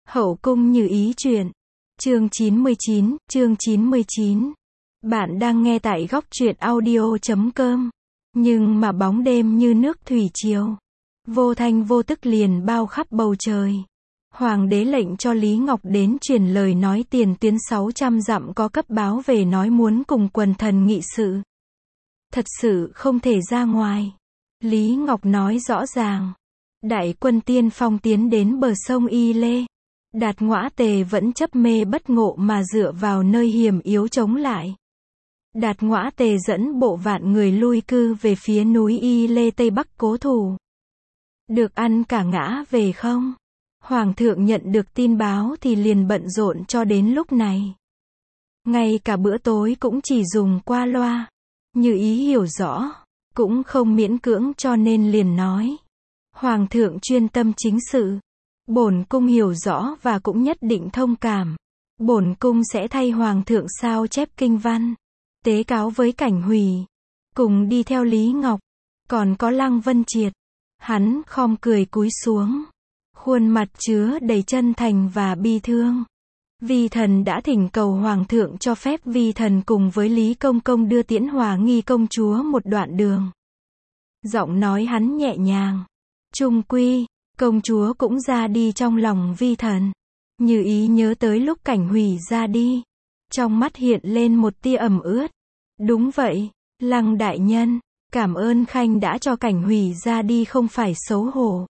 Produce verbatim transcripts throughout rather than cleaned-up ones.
Hậu cung Như Ý truyện. Chương chín mươi chín, chương chín mươi chín. Bạn đang nghe tại góc truyện audio chấm com. Nhưng mà bóng đêm như nước thủy triều, vô thanh vô tức liền bao khắp bầu trời. Hoàng đế lệnh cho Lý Ngọc đến truyền lời nói tiền tuyến sáu trăm dặm có cấp báo về nói muốn cùng quần thần nghị sự. Thật sự không thể ra ngoài. Lý Ngọc nói rõ ràng. Đại quân tiên phong tiến đến bờ sông Y Lê. Đạt Ngõa Tề vẫn chấp mê bất ngộ mà dựa vào nơi hiểm yếu chống lại. Đạt Ngõa Tề dẫn bộ vạn người lui cư về phía núi Y Lê Tây Bắc cố thủ. Được ăn cả ngã về không? Hoàng thượng nhận được tin báo thì liền bận rộn cho đến lúc này. Ngay cả bữa tối cũng chỉ dùng qua loa. Như Ý hiểu rõ, cũng không miễn cưỡng cho nên liền nói. Hoàng thượng chuyên tâm chính sự. Bổn cung hiểu rõ và cũng nhất định thông cảm. Bổn cung sẽ thay hoàng thượng sao chép kinh văn, tế cáo với Cảnh Hủy. Cùng đi theo Lý Ngọc, còn có Lăng Vân Triệt. Hắn khom cười cúi xuống, khuôn mặt chứa đầy chân thành và bi thương. Vi thần đã thỉnh cầu hoàng thượng cho phép vi thần cùng với Lý Công Công đưa tiễn Hòa Nghi công chúa một đoạn đường. Giọng nói hắn nhẹ nhàng. Chung quy, công chúa cũng ra đi trong lòng vi thần. Như Ý nhớ tới lúc Cảnh Hủy ra đi, trong mắt hiện lên một tia ẩm ướt. Đúng vậy, Lăng đại nhân, cảm ơn khanh đã cho Cảnh Hủy ra đi không phải xấu hổ.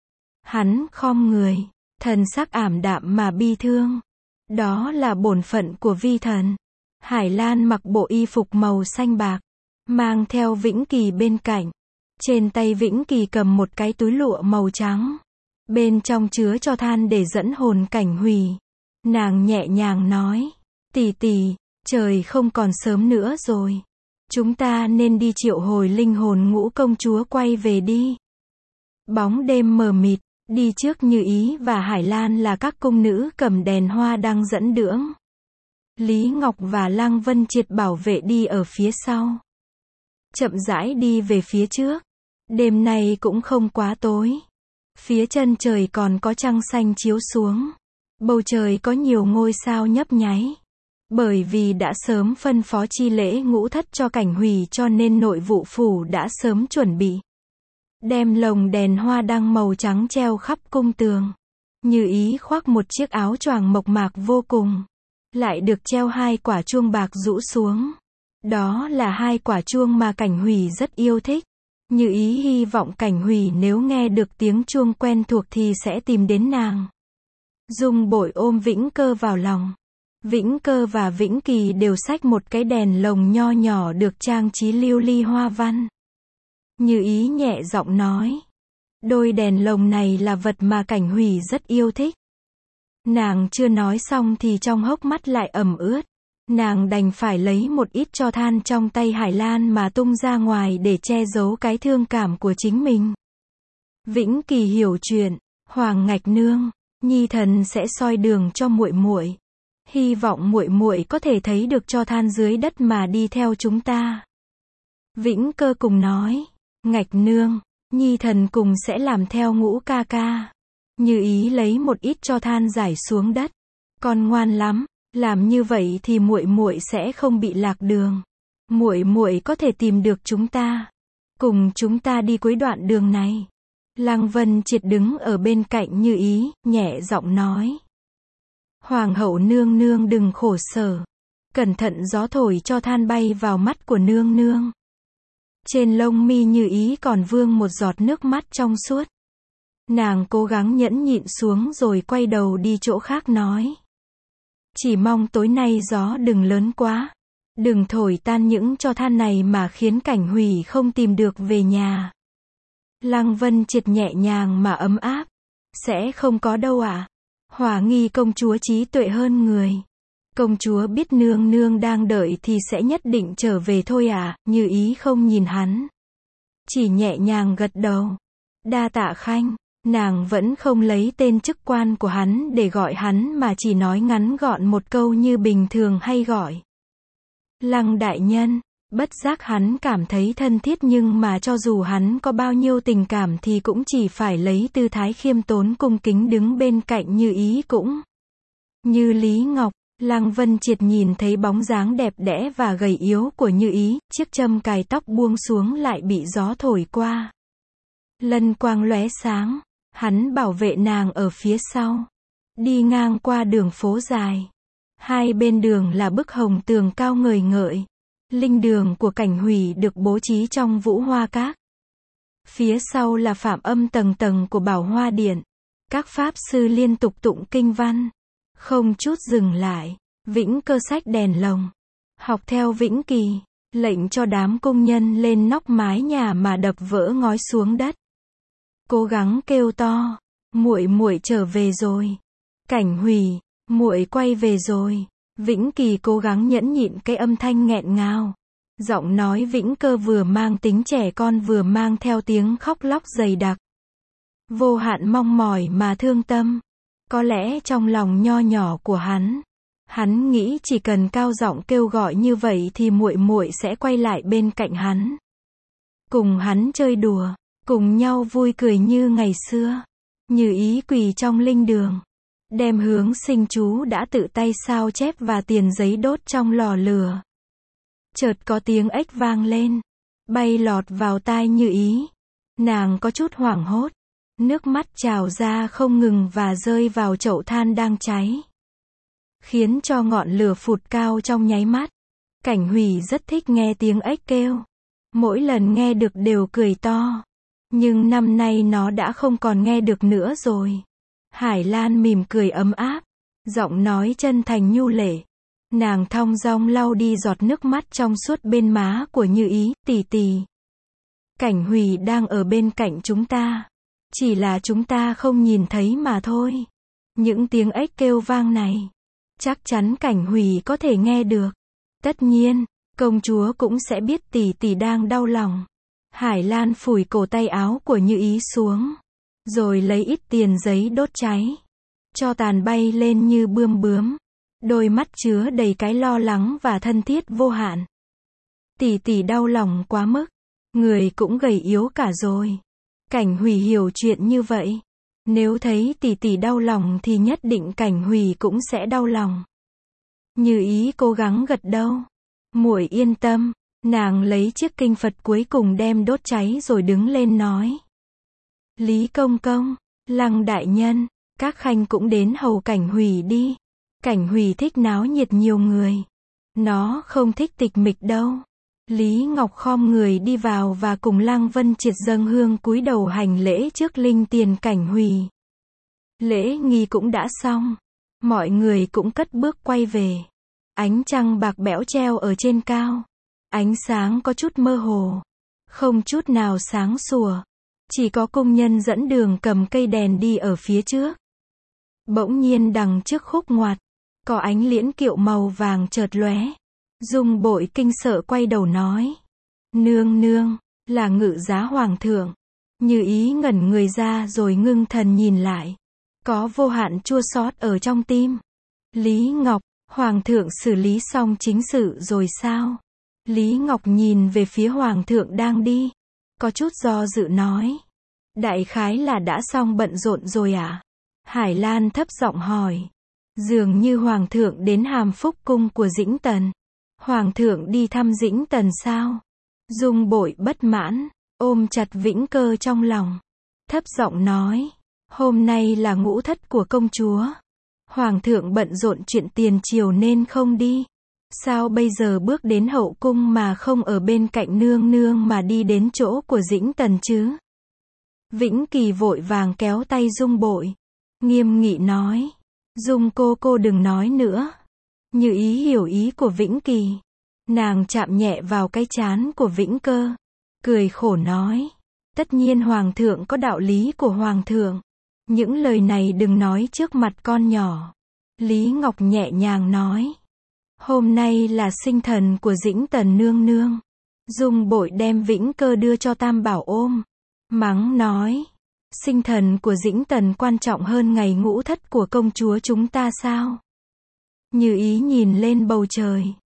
Hắn khom người, thần sắc ảm đạm mà bi thương. Đó là bổn phận của vi thần. Hải Lan mặc bộ y phục màu xanh bạc, mang theo Vĩnh Kỳ bên cạnh. Trên tay Vĩnh Kỳ cầm một cái túi lụa màu trắng. Bên trong chứa cho than để dẫn hồn Cảnh Hủy. Nàng nhẹ nhàng nói. Tỷ tỷ, trời không còn sớm nữa rồi. Chúng ta nên đi triệu hồi linh hồn Ngũ công chúa quay về đi. Bóng đêm mờ mịt, đi trước Như Ý và Hải Lan là các cung nữ cầm đèn hoa đang dẫn đường. Lý Ngọc và Lăng Vân Triệt bảo vệ đi ở phía sau. Chậm rãi đi về phía trước. Đêm nay cũng không quá tối. Phía chân trời còn có trăng xanh chiếu xuống. Bầu trời có nhiều ngôi sao nhấp nháy. Bởi vì đã sớm phân phó chi lễ ngũ thất cho Cảnh Hủy cho nên nội vụ phủ đã sớm chuẩn bị. Đem lồng đèn hoa đăng màu trắng treo khắp cung tường. Như Ý khoác một chiếc áo choàng mộc mạc vô cùng. Lại được treo hai quả chuông bạc rũ xuống. Đó là hai quả chuông mà Cảnh Hủy rất yêu thích. Như Ý hy vọng Cảnh Hủy nếu nghe được tiếng chuông quen thuộc thì sẽ tìm đến nàng. Dung Bội ôm Vĩnh Cơ vào lòng. Vĩnh Cơ và Vĩnh Kỳ đều xách một cái đèn lồng nho nhỏ được trang trí lưu ly hoa văn. Như Ý nhẹ giọng nói. Đôi đèn lồng này là vật mà Cảnh Hủy rất yêu thích. Nàng chưa nói xong thì trong hốc mắt lại ẩm ướt. Nàng đành phải lấy một ít tro than trong tay Hải Lan mà tung ra ngoài để che giấu cái thương cảm của chính mình. Vĩnh Kỳ hiểu chuyện. Hoàng ngạch nương, nhi thần sẽ soi đường cho muội muội. Hy vọng muội muội có thể thấy được tro than dưới đất mà đi theo chúng ta. Vĩnh Cơ cùng nói. Ngạch nương, nhi thần cùng sẽ làm theo Ngũ ca ca. Như Ý lấy một ít tro than rải xuống đất. Con ngoan lắm, làm như vậy thì muội muội sẽ không bị lạc đường. Muội muội có thể tìm được chúng ta. Cùng chúng ta đi cuối đoạn đường này. Lăng Vân Triệt đứng ở bên cạnh Như Ý, nhẹ giọng nói. Hoàng hậu nương nương đừng khổ sở. Cẩn thận gió thổi cho than bay vào mắt của nương nương. Trên lông mi Như Ý còn vương một giọt nước mắt trong suốt. Nàng cố gắng nhẫn nhịn xuống rồi quay đầu đi chỗ khác nói. Chỉ mong tối nay gió đừng lớn quá. Đừng thổi tan những tro than này mà khiến Cảnh Hủy không tìm được về nhà. Lăng Vân Triệt nhẹ nhàng mà ấm áp. Sẽ không có đâu ạ. À? Hòa Nghi công chúa trí tuệ hơn người. Công chúa biết nương nương đang đợi thì sẽ nhất định trở về thôi à. Như Ý không nhìn hắn, chỉ nhẹ nhàng gật đầu. Đa tạ khanh. Nàng vẫn không lấy tên chức quan của hắn để gọi hắn mà chỉ nói ngắn gọn một câu như bình thường hay gọi. Lăng đại nhân, Bất giác hắn cảm thấy thân thiết, nhưng mà cho dù hắn có bao nhiêu tình cảm thì cũng chỉ phải lấy tư thái khiêm tốn cung kính đứng bên cạnh Như Ý cũng như Lý Ngọc. Lăng Vân Triệt nhìn thấy bóng dáng đẹp đẽ và gầy yếu của Như Ý, chiếc châm cài tóc buông xuống lại bị gió thổi qua. Lân quang lóe sáng, hắn bảo vệ nàng ở phía sau. Đi ngang qua đường phố dài. Hai bên đường là bức hồng tường cao ngời ngợi. Linh đường của Cảnh Hủy được bố trí trong Vũ Hoa Các. Phía sau là phạm âm tầng tầng của Bảo Hoa Điện. Các pháp sư liên tục tụng kinh văn. Không chút dừng lại, Vĩnh Cơ xách đèn lồng. Học theo Vĩnh Kỳ, lệnh cho đám công nhân lên nóc mái nhà mà đập vỡ ngói xuống đất. Cố gắng kêu to, muội muội trở về rồi. Cảnh Hủy, muội quay về rồi. Vĩnh Kỳ cố gắng nhẫn nhịn cái âm thanh nghẹn ngào. Giọng nói Vĩnh Cơ vừa mang tính trẻ con vừa mang theo tiếng khóc lóc dày đặc. Vô hạn mong mỏi mà thương tâm. Có lẽ trong lòng nho nhỏ của hắn, hắn nghĩ chỉ cần cao giọng kêu gọi như vậy thì muội muội sẽ quay lại bên cạnh hắn. Cùng hắn chơi đùa, cùng nhau vui cười như ngày xưa. Như Ý quỳ trong linh đường, đem hướng sinh chú đã tự tay sao chép và tiền giấy đốt trong lò lửa. Chợt có tiếng ếch vang lên, bay lọt vào tai Như Ý. Nàng có chút hoảng hốt. Nước mắt trào ra không ngừng và rơi vào chậu than đang cháy, khiến cho ngọn lửa phụt cao trong nháy mắt. Cảnh Hủy rất thích nghe tiếng ếch kêu. Mỗi lần nghe được đều cười to. Nhưng năm nay nó đã không còn nghe được nữa rồi. Hải Lan mỉm cười ấm áp, giọng nói chân thành nhu lệ. Nàng thong dong lau đi giọt nước mắt trong suốt bên má của Như Ý. Tỷ tỷ, Cảnh Hủy đang ở bên cạnh chúng ta. Chỉ là chúng ta không nhìn thấy mà thôi. Những tiếng ếch kêu vang này, chắc chắn Cảnh Hủy có thể nghe được. Tất nhiên, công chúa cũng sẽ biết tỷ tỷ đang đau lòng. Hải Lan phủi cổ tay áo của Như Ý xuống, rồi lấy ít tiền giấy đốt cháy. Cho tàn bay lên như bươm bướm. Đôi mắt chứa đầy cái lo lắng và thân thiết vô hạn. Tỷ tỷ đau lòng quá mức. Người cũng gầy yếu cả rồi. Cảnh Hủy hiểu chuyện như vậy. Nếu thấy tỷ tỷ đau lòng thì nhất định Cảnh Hủy cũng sẽ đau lòng. Như Ý cố gắng gật đầu. Muội yên tâm. Nàng lấy chiếc kinh Phật cuối cùng đem đốt cháy rồi đứng lên nói. Lý công công, Lăng đại nhân, các khanh cũng đến hầu Cảnh Hủy đi. Cảnh Hủy thích náo nhiệt nhiều người. Nó không thích tịch mịch đâu. Lý Ngọc khom người đi vào và cùng Lăng Vân Triệt dâng hương cúi đầu hành lễ trước linh tiền Cảnh Hủy. Lễ nghi cũng đã xong. Mọi người cũng cất bước quay về. Ánh trăng bạc bẽo treo ở trên cao. Ánh sáng có chút mơ hồ. Không chút nào sáng sủa. Chỉ có công nhân dẫn đường cầm cây đèn đi ở phía trước. Bỗng nhiên đằng trước khúc ngoặt, có ánh liễn kiệu màu vàng chợt lóe. Dung Bội kinh sợ quay đầu nói. Nương nương, là ngự giá hoàng thượng. Như Ý ngẩn người ra rồi ngưng thần nhìn lại. Có vô hạn chua xót ở trong tim. Lý Ngọc, hoàng thượng xử lý xong chính sự rồi sao? Lý Ngọc nhìn về phía hoàng thượng đang đi. Có chút do dự nói. Đại khái là đã xong bận rộn rồi ạ? À? Hải Lan thấp giọng hỏi. Dường như hoàng thượng đến Hàm Phúc cung của Dĩnh Tần. Hoàng thượng đi thăm Dĩnh Tần sao? Dung Bội bất mãn, ôm chặt Vĩnh Cơ trong lòng. Thấp giọng nói. Hôm nay là ngũ thất của công chúa. Hoàng thượng bận rộn chuyện tiền triều nên không đi. Sao bây giờ bước đến hậu cung mà không ở bên cạnh nương nương mà đi đến chỗ của Dĩnh Tần chứ? Vĩnh Kỳ vội vàng kéo tay Dung Bội. Nghiêm nghị nói. Dung cô cô đừng nói nữa. Như Ý hiểu ý của Vĩnh Kỳ. Nàng chạm nhẹ vào cái trán của Vĩnh Cơ. Cười khổ nói. Tất nhiên hoàng thượng có đạo lý của hoàng thượng. Những lời này đừng nói trước mặt con nhỏ. Lý Ngọc nhẹ nhàng nói. Hôm nay là sinh thần của Dĩnh Tần nương nương. Dung Bội đem Vĩnh Cơ đưa cho Tam Bảo ôm. Mắng nói. Sinh thần của Dĩnh Tần quan trọng hơn ngày ngũ thất của công chúa chúng ta sao? Như Ý nhìn lên bầu trời.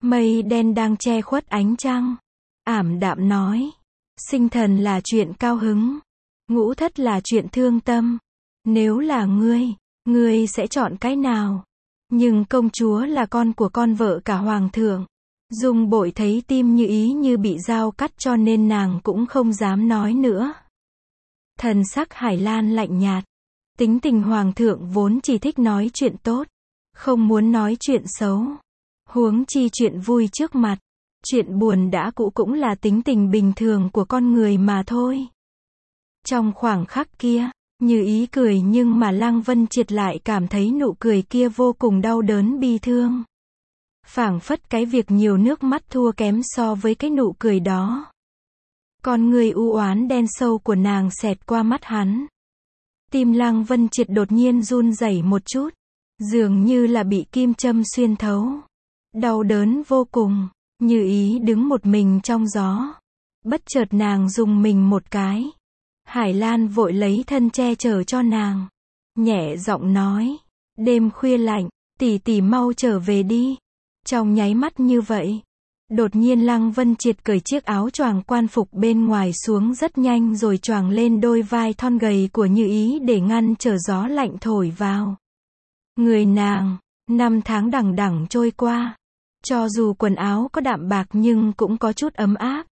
Mây đen đang che khuất ánh trăng. Ảm đạm nói. Sinh thần là chuyện cao hứng. Ngũ thất là chuyện thương tâm. Nếu là ngươi, ngươi sẽ chọn cái nào? Nhưng công chúa là con của con vợ cả hoàng thượng. Dung Bội thấy tim Như Ý như bị dao cắt cho nên nàng cũng không dám nói nữa. Thần sắc Hải Lan lạnh nhạt. Tính tình hoàng thượng vốn chỉ thích nói chuyện tốt, không muốn nói chuyện xấu. Huống chi chuyện vui trước mặt. Chuyện buồn đã cũ cũng là tính tình bình thường của con người mà thôi. Trong khoảng khắc kia, Như Ý cười nhưng mà Lăng Vân Triệt lại cảm thấy nụ cười kia vô cùng đau đớn bi thương. Phảng phất cái việc nhiều nước mắt thua kém so với cái nụ cười đó. Con người u oán đen sâu của nàng xẹt qua mắt hắn. Tim Lăng Vân Triệt đột nhiên run rẩy một chút, dường như là bị kim châm xuyên thấu. Đau đớn vô cùng. Như Ý đứng một mình trong gió. Bất chợt nàng dùng mình một cái. Hải Lan vội lấy thân che chở cho nàng. Nhẹ giọng nói. Đêm khuya lạnh, tỷ tỷ mau trở về đi. Trong nháy mắt như vậy, đột nhiên Lăng Vân Triệt cởi chiếc áo choàng quan phục bên ngoài xuống rất nhanh rồi choàng lên đôi vai thon gầy của Như Ý để ngăn trở gió lạnh thổi vào. Người nàng, năm tháng đằng đẵng trôi qua. Cho dù quần áo có đạm bạc nhưng cũng có chút ấm áp.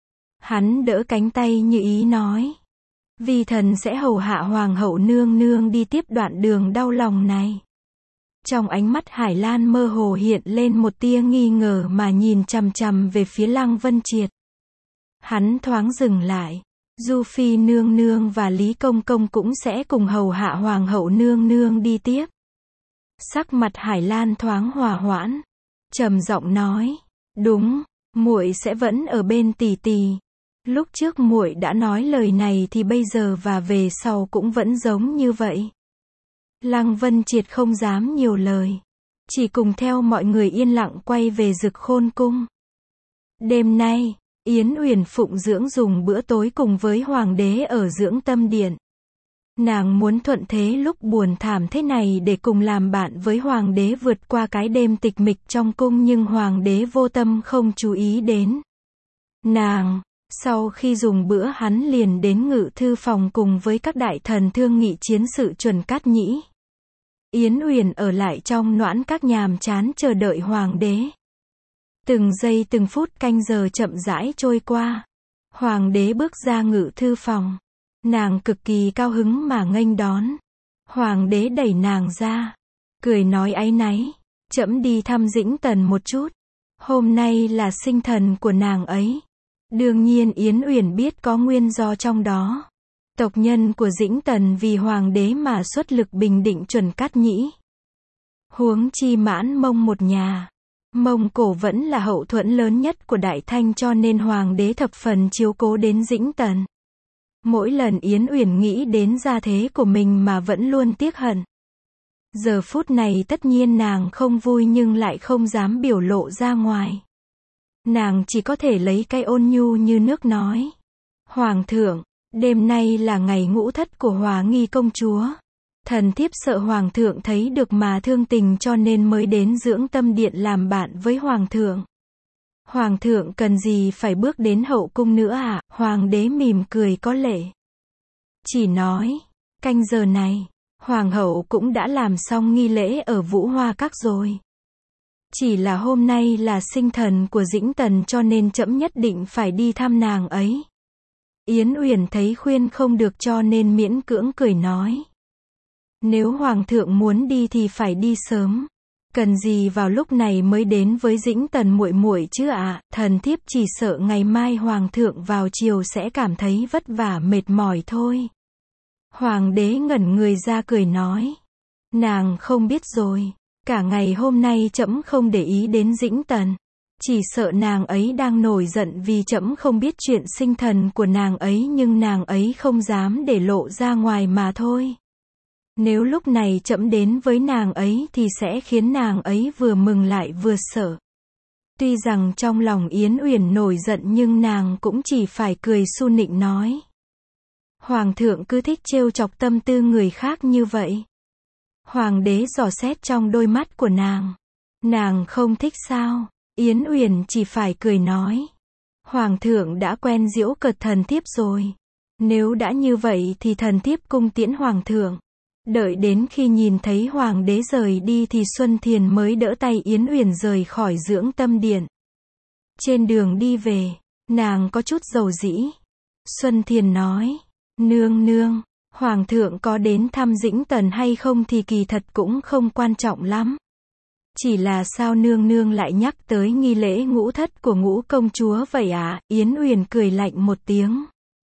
Hắn đỡ cánh tay Như Ý nói. Vi thần sẽ hầu hạ hoàng hậu nương nương đi tiếp đoạn đường đau lòng này. Trong ánh mắt Hải Lan mơ hồ hiện lên một tia nghi ngờ mà nhìn chằm chằm về phía Lăng Vân Triệt. Hắn thoáng dừng lại. Du Phi nương nương và Lý Công Công cũng sẽ cùng hầu hạ hoàng hậu nương nương đi tiếp. Sắc mặt Hải Lan thoáng hòa hoãn. Trầm giọng nói. Đúng, muội sẽ vẫn ở bên tỷ tỷ. Lúc trước muội đã nói lời này thì bây giờ và về sau cũng vẫn giống như vậy. Lăng Vân Triệt không dám nhiều lời, chỉ cùng theo mọi người yên lặng quay về Dực Khôn cung. Đêm nay, Yến Uyển phụng dưỡng dùng bữa tối cùng với hoàng đế ở Dưỡng Tâm Điện. Nàng muốn thuận thế lúc buồn thảm thế này để cùng làm bạn với hoàng đế vượt qua cái đêm tịch mịch trong cung, nhưng hoàng đế vô tâm không chú ý đến nàng. Sau khi dùng bữa hắn liền đến ngự thư phòng cùng với các đại thần thương nghị chiến sự Chuẩn Cát Nhĩ. Yến Uyển ở lại trong noãn các nhàm chán chờ đợi hoàng đế. Từng giây từng phút canh giờ chậm rãi trôi qua. Hoàng đế bước ra ngự thư phòng. Nàng cực kỳ cao hứng mà nghênh đón. Hoàng đế đẩy nàng ra, cười nói áy náy. Trẫm đi thăm Dĩnh Tần một chút. Hôm nay là sinh thần của nàng ấy. Đương nhiên Yến Uyển biết có nguyên do trong đó. Tộc nhân của Dĩnh Tần vì hoàng đế mà xuất lực bình định Chuẩn Cát Nhĩ. Huống chi Mãn Mông một nhà. Mông Cổ vẫn là hậu thuẫn lớn nhất của Đại Thanh cho nên hoàng đế thập phần chiếu cố đến Dĩnh Tần. Mỗi lần Yến Uyển nghĩ đến gia thế của mình mà vẫn luôn tiếc hận. Giờ phút này tất nhiên nàng không vui nhưng lại không dám biểu lộ ra ngoài. Nàng chỉ có thể lấy cái ôn nhu như nước nói. Hoàng thượng, đêm nay là ngày ngũ thất của Hòa Nghi công chúa. Thần thiếp sợ hoàng thượng thấy được mà thương tình cho nên mới đến Dưỡng Tâm Điện làm bạn với hoàng thượng. Hoàng thượng cần gì phải bước đến hậu cung nữa à? Hoàng đế mỉm cười có lệ. Chỉ nói, canh giờ này, hoàng hậu cũng đã làm xong nghi lễ ở Vũ Hoa Các rồi. Chỉ là hôm nay là sinh thần của Dĩnh Tần cho nên trẫm nhất định phải đi thăm nàng ấy. Yến Uyển thấy khuyên không được cho nên miễn cưỡng cười nói. Nếu hoàng thượng muốn đi thì phải đi sớm. Cần gì vào lúc này mới đến với Dĩnh Tần muội muội chứ ạ? À? Thần thiếp chỉ sợ ngày mai hoàng thượng vào chiều sẽ cảm thấy vất vả mệt mỏi thôi. Hoàng đế ngẩn người ra cười nói. Nàng không biết rồi. Cả ngày hôm nay trẫm không để ý đến Dĩnh Tần. Chỉ sợ nàng ấy đang nổi giận vì trẫm không biết chuyện sinh thần của nàng ấy nhưng nàng ấy không dám để lộ ra ngoài mà thôi. Nếu lúc này trẫm đến với nàng ấy thì sẽ khiến nàng ấy vừa mừng lại vừa sợ. Tuy rằng trong lòng Yến Uyển nổi giận nhưng nàng cũng chỉ phải cười su nịnh nói. Hoàng thượng cứ thích trêu chọc tâm tư người khác như vậy. Hoàng đế dò xét trong đôi mắt của nàng. Nàng không thích sao? Yến Uyển chỉ phải cười nói. Hoàng thượng đã quen giễu cợt thần thiếp rồi. Nếu đã như vậy thì thần thiếp cung tiễn hoàng thượng. Đợi đến khi nhìn thấy hoàng đế rời đi thì Xuân Thiền mới đỡ tay Yến Uyển rời khỏi dưỡng tâm điện. Trên đường đi về, nàng có chút dầu dĩ. Xuân Thiền nói, nương nương, hoàng thượng có đến thăm Dĩnh Tần hay không thì kỳ thật cũng không quan trọng lắm. Chỉ là sao nương nương lại nhắc tới nghi lễ ngũ thất của ngũ công chúa vậy ạ? À? Yến Uyển cười lạnh một tiếng.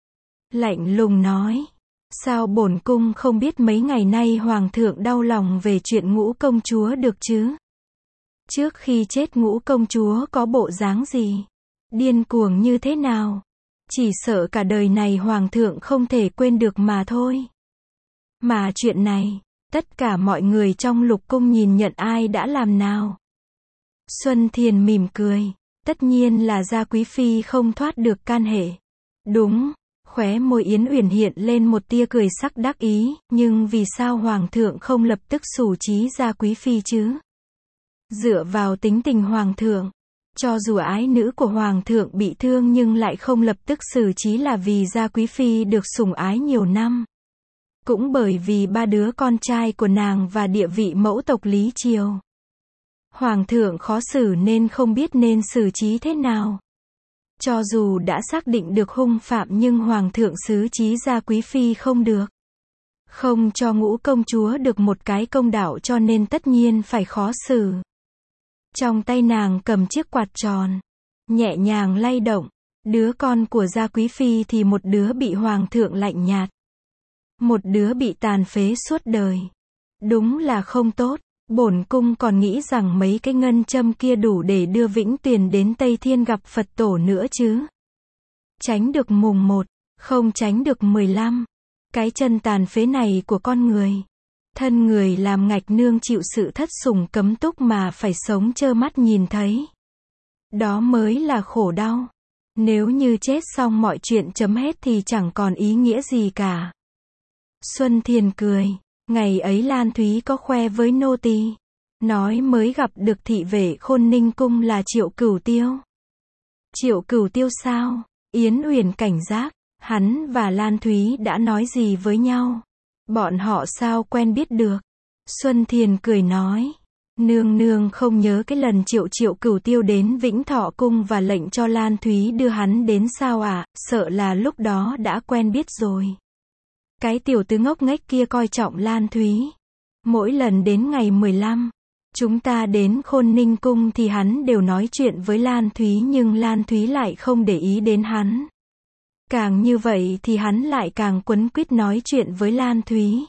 Lạnh lùng nói, sao bổn cung không biết mấy ngày nay hoàng thượng đau lòng về chuyện ngũ công chúa được chứ? Trước khi chết ngũ công chúa có bộ dáng gì? Điên cuồng như thế nào? Chỉ sợ cả đời này hoàng thượng không thể quên được mà thôi. Mà chuyện này, tất cả mọi người trong lục cung nhìn nhận ai đã làm nào? Xuân Thiền mỉm cười, tất nhiên là Gia Quý Phi không thoát được can hệ. Đúng, khóe môi Yến Uyển hiện lên một tia cười sắc đắc ý, nhưng vì sao hoàng thượng không lập tức xử trí Gia Quý Phi chứ? Dựa vào tính tình hoàng thượng, cho dù ái nữ của hoàng thượng bị thương nhưng lại không lập tức xử trí là vì Gia Quý Phi được sủng ái nhiều năm. Cũng bởi vì ba đứa con trai của nàng và địa vị mẫu tộc Lý Triều. Hoàng thượng khó xử nên không biết nên xử trí thế nào. Cho dù đã xác định được hung phạm nhưng hoàng thượng xử trí Gia Quý Phi không được. Không cho ngũ công chúa được một cái công đạo cho nên tất nhiên phải khó xử. Trong tay nàng cầm chiếc quạt tròn, nhẹ nhàng lay động. Đứa con của Gia Quý Phi thì một đứa bị hoàng thượng lạnh nhạt. Một đứa bị tàn phế suốt đời. Đúng là không tốt. Bổn cung còn nghĩ rằng mấy cái ngân châm kia đủ để đưa Vĩnh Tuyền đến Tây Thiên gặp Phật tổ nữa chứ. Tránh được mùng một, không tránh được mười lăm. Cái chân tàn phế này của con người. Thân người làm ngạch nương chịu sự thất sủng cấm túc mà phải sống trơ mắt nhìn thấy. Đó mới là khổ đau. Nếu như chết xong mọi chuyện chấm hết thì chẳng còn ý nghĩa gì cả. Xuân Thiền cười. Ngày ấy Lan Thúy có khoe với nô tỳ, nói mới gặp được thị vệ Khôn Ninh cung là Triệu Cửu Tiêu. Triệu Cửu Tiêu sao? Yến Uyển cảnh giác, hắn và Lan Thúy đã nói gì với nhau? Bọn họ sao quen biết được? Xuân Thiền cười nói, nương nương không nhớ cái lần Triệu Triệu Cửu Tiêu đến Vĩnh Thọ cung và lệnh cho Lan Thúy đưa hắn đến sao ạ? À? Sợ là lúc đó đã quen biết rồi. Cái tiểu tứ ngốc nghếch kia coi trọng Lan Thúy. Mỗi lần đến ngày mười lăm, chúng ta đến Khôn Ninh cung thì hắn đều nói chuyện với Lan Thúy nhưng Lan Thúy lại không để ý đến hắn. Càng như vậy thì hắn lại càng quấn quýt nói chuyện với Lan Thúy.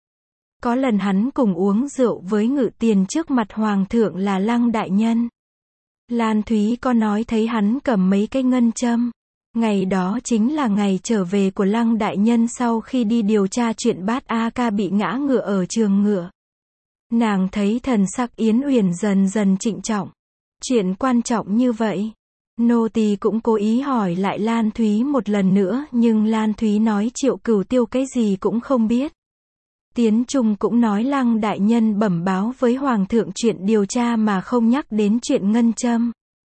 Có lần hắn cùng uống rượu với Ngự Tiền trước mặt hoàng thượng là Lăng đại nhân. Lan Thúy có nói thấy hắn cầm mấy cái ngân châm. Ngày đó chính là ngày trở về của Lăng đại nhân sau khi đi điều tra chuyện Bát A Ca bị ngã ngựa ở trường ngựa. Nàng thấy thần sắc Yến Uyển dần dần trịnh trọng. Chuyện quan trọng như vậy. Nô tỳ cũng cố ý hỏi lại Lan Thúy một lần nữa nhưng Lan Thúy nói Triệu Cửu Tiêu cái gì cũng không biết. Tiến Trung cũng nói Lăng đại nhân bẩm báo với hoàng thượng chuyện điều tra mà không nhắc đến chuyện ngân châm.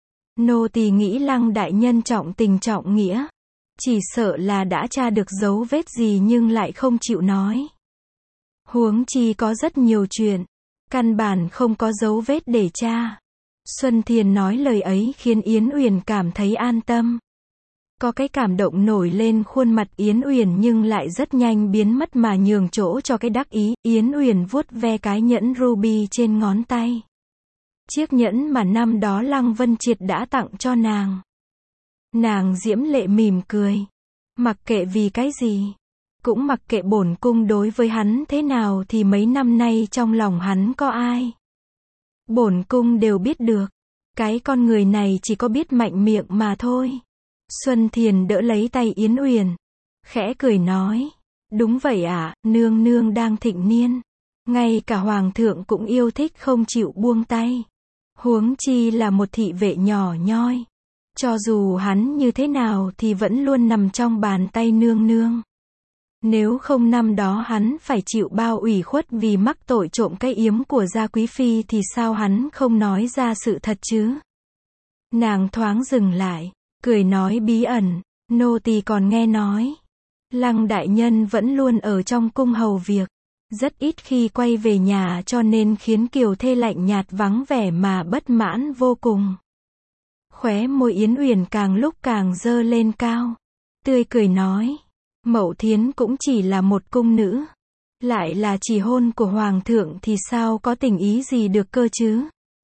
Nô tỳ nghĩ Lăng đại nhân trọng tình trọng nghĩa. Chỉ sợ là đã tra được dấu vết gì nhưng lại không chịu nói. Huống chi có rất nhiều chuyện. Căn bản không có dấu vết để tra. Xuân Thiền nói lời ấy khiến Yến Uyển cảm thấy an tâm. Có cái cảm động nổi lên khuôn mặt Yến Uyển nhưng lại rất nhanh biến mất mà nhường chỗ cho cái đắc ý. Yến Uyển vuốt ve cái nhẫn ruby trên ngón tay. Chiếc nhẫn mà năm đó Lăng Vân Triệt đã tặng cho nàng. Nàng diễm lệ mỉm cười. Mặc kệ vì cái gì. Cũng mặc kệ bổn cung đối với hắn thế nào thì mấy năm nay trong lòng hắn có ai. Bổn cung đều biết được. Cái con người này chỉ có biết mạnh miệng mà thôi. Xuân Thiền đỡ lấy tay Yến Uyển. Khẽ cười nói. Đúng vậy ạ, à, nương nương đang thịnh niên. Ngay cả hoàng thượng cũng yêu thích không chịu buông tay. Huống chi là một thị vệ nhỏ nhoi. Cho dù hắn như thế nào thì vẫn luôn nằm trong bàn tay nương nương. Nếu không năm đó hắn phải chịu bao ủy khuất vì mắc tội trộm cái yếm của Gia Quý Phi thì sao hắn không nói ra sự thật chứ? Nàng thoáng dừng lại, cười nói bí ẩn, nô tỳ còn nghe nói. Lăng đại nhân vẫn luôn ở trong cung hầu việc, rất ít khi quay về nhà cho nên khiến Kiều Thê lạnh nhạt vắng vẻ mà bất mãn vô cùng. Khóe môi Yến Uyển càng lúc càng dơ lên cao, tươi cười nói, Mậu Thiến cũng chỉ là một cung nữ, lại là chỉ hôn của hoàng thượng thì sao có tình ý gì được cơ chứ?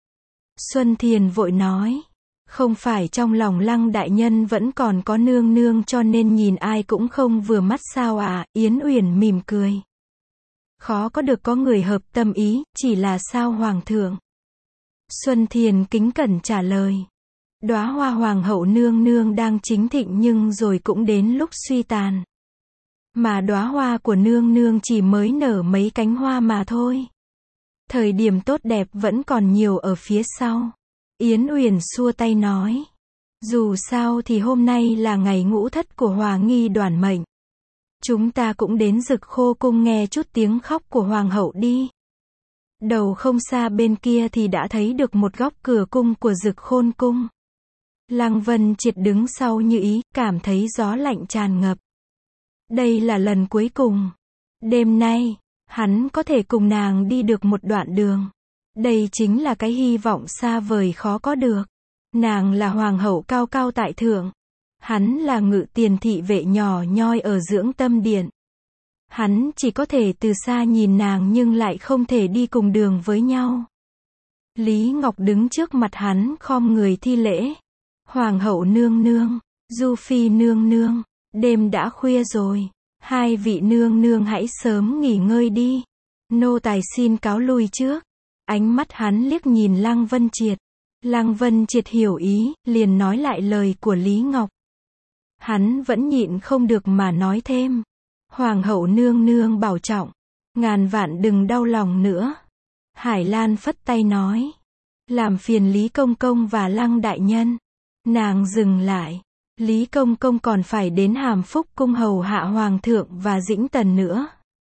Xuân Thiền vội nói, không phải trong lòng Lăng đại nhân vẫn còn có nương nương cho nên nhìn ai cũng không vừa mắt sao à? Yến Uyển mỉm cười. Khó có được có người hợp tâm ý, chỉ là sao hoàng thượng? Xuân Thiền kính cẩn trả lời. Đóa hoa hoàng hậu nương nương đang chính thịnh nhưng rồi cũng đến lúc suy tàn. Mà đóa hoa của nương nương chỉ mới nở mấy cánh hoa mà thôi. Thời điểm tốt đẹp vẫn còn nhiều ở phía sau. Yến Uyển xua tay nói. Dù sao thì hôm nay là ngày ngũ thất của Hòa Nghi đoàn mệnh. Chúng ta cũng đến Dực Khô cung nghe chút tiếng khóc của hoàng hậu đi. Đầu không xa bên kia thì đã thấy được một góc cửa cung của Dực Khôn cung. Lăng Vân Triệt đứng sau Như Ý, cảm thấy gió lạnh tràn ngập. Đây là lần cuối cùng. Đêm nay, hắn có thể cùng nàng đi được một đoạn đường. Đây chính là cái hy vọng xa vời khó có được. Nàng là hoàng hậu cao cao tại thượng. Hắn là ngự tiền thị vệ nhỏ nhoi ở dưỡng tâm điện. Hắn chỉ có thể từ xa nhìn nàng nhưng lại không thể đi cùng đường với nhau. Lý Ngọc đứng trước mặt hắn khom người thi lễ. Hoàng hậu nương nương, Du Phi nương nương, đêm đã khuya rồi. Hai vị nương nương hãy sớm nghỉ ngơi đi. Nô tài xin cáo lui trước. Ánh mắt hắn liếc nhìn Lăng Vân Triệt. Lăng Vân Triệt hiểu ý, liền nói lại lời của Lý Ngọc. Hắn vẫn nhịn không được mà nói thêm. Hoàng hậu nương nương bảo trọng. Ngàn vạn đừng đau lòng nữa. Hải Lan phất tay nói. Làm phiền Lý Công Công và Lăng đại nhân. Nàng dừng lại. Lý Công Công còn phải đến Hàm Phúc cung hầu hạ Hoàng thượng và Dĩnh Tần nữa.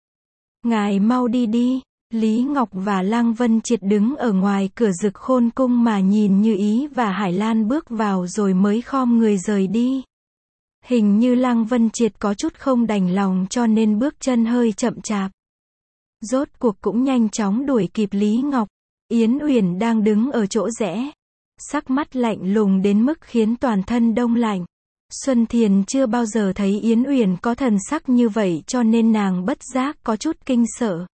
Ngài mau đi đi. Lý Ngọc và Lăng Vân Triệt đứng ở ngoài cửa Dực Khôn cung mà nhìn Như Ý và Hải Lan bước vào rồi mới khom người rời đi. Hình như Lăng Vân Triệt có chút không đành lòng cho nên bước chân hơi chậm chạp. Rốt cuộc cũng nhanh chóng đuổi kịp Lý Ngọc. Yến Uyển đang đứng ở chỗ rẽ. Sắc mắt lạnh lùng đến mức khiến toàn thân đông lạnh. Xuân Thiền chưa bao giờ thấy Yến Uyển có thần sắc như vậy cho nên nàng bất giác có chút kinh sợ.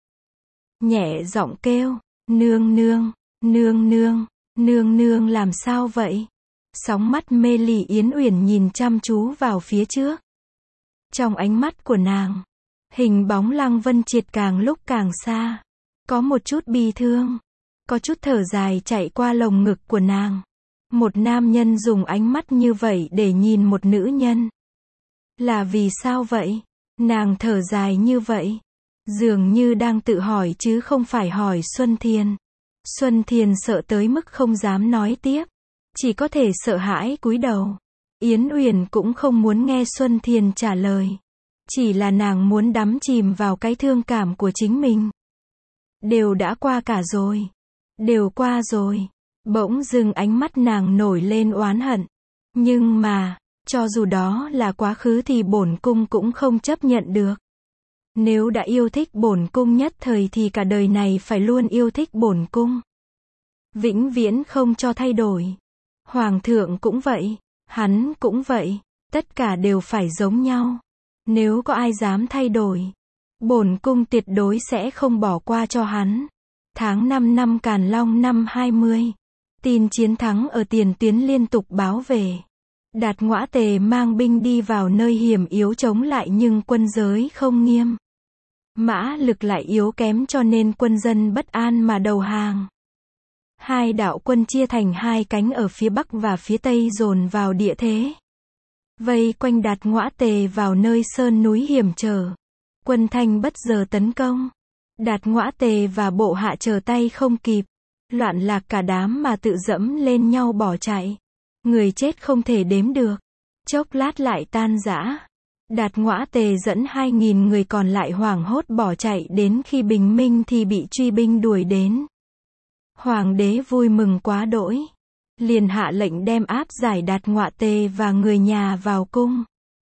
Nhẹ giọng kêu, nương nương, nương nương, nương nương làm sao vậy? Sóng mắt mê lì Yến Uyển nhìn chăm chú vào phía trước. Trong ánh mắt của nàng, hình bóng Lăng Vân Triệt càng lúc càng xa. Có một chút bi thương, có chút thở dài chạy qua lồng ngực của nàng. Một nam nhân dùng ánh mắt như vậy để nhìn một nữ nhân. Là vì sao vậy? Nàng thở dài như vậy. Dường như đang tự hỏi chứ không phải hỏi Xuân Thiền. Xuân Thiền sợ tới mức không dám nói tiếp. Chỉ có thể sợ hãi cúi đầu. Yến Uyển cũng không muốn nghe Xuân Thiền trả lời. Chỉ là nàng muốn đắm chìm vào cái thương cảm của chính mình. Đều đã qua cả rồi. Đều qua rồi. Bỗng dưng ánh mắt nàng nổi lên oán hận. Nhưng mà, cho dù đó là quá khứ thì bổn cung cũng không chấp nhận được. Nếu đã yêu thích bổn cung nhất thời thì cả đời này phải luôn yêu thích bổn cung. Vĩnh viễn không cho thay đổi. Hoàng thượng cũng vậy, hắn cũng vậy, tất cả đều phải giống nhau. Nếu có ai dám thay đổi, bổn cung tuyệt đối sẽ không bỏ qua cho hắn. Tháng năm năm Càn Long năm hai mươi. Tin chiến thắng ở tiền tuyến liên tục báo về. Đạt Ngõa Tề mang binh đi vào nơi hiểm yếu chống lại nhưng quân giới không nghiêm. Mã lực lại yếu kém cho nên quân dân bất an mà đầu hàng. Hai đạo quân chia thành hai cánh ở phía Bắc và phía Tây dồn vào địa thế. Vây quanh Đạt Ngõa Tề vào nơi sơn núi hiểm trở. Quân Thanh bất giờ tấn công. Đạt Ngõa Tề và bộ hạ chờ tay không kịp. Loạn lạc cả đám mà tự dẫm lên nhau bỏ chạy. Người chết không thể đếm được. Chốc lát lại tan rã. Đạt Ngõa Tề dẫn hai nghìn người còn lại hoảng hốt bỏ chạy đến khi bình minh thì bị truy binh đuổi đến. Hoàng đế vui mừng quá đỗi. liền hạ lệnh đem áp giải Đạt Ngoạ Tề và người nhà vào cung.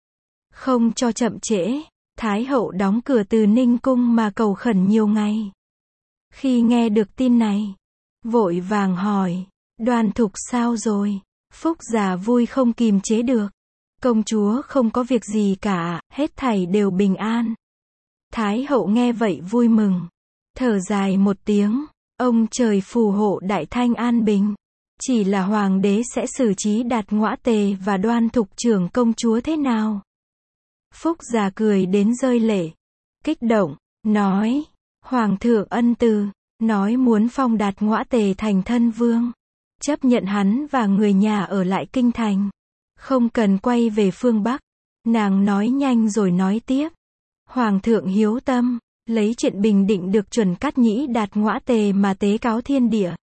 Không cho chậm trễ, Thái hậu đóng cửa Từ Ninh cung mà cầu khẩn nhiều ngày. Khi nghe được tin này, vội vàng hỏi, Đoan Thục sao rồi? Phúc Giả vui không kìm chế được. Công chúa không có việc gì cả, hết thảy đều bình an. Thái hậu nghe vậy vui mừng, thở dài một tiếng, ông trời phù hộ đại thanh an bình. Chỉ là hoàng đế sẽ xử trí Đạt Ngoã Tề và Đoan Thục trưởng công chúa thế nào? Phúc Giả cười đến rơi lệ, kích động, nói, Hoàng thượng ân từ, nói muốn phong Đạt Ngoã Tề thành thân vương, chấp nhận hắn và người nhà ở lại kinh thành, không cần quay về phương Bắc. Nàng nói nhanh rồi nói tiếp, Hoàng thượng hiếu tâm, lấy chuyện bình định được chuẩn cắt nhĩ Đạt Ngoã Tề mà tế cáo thiên địa.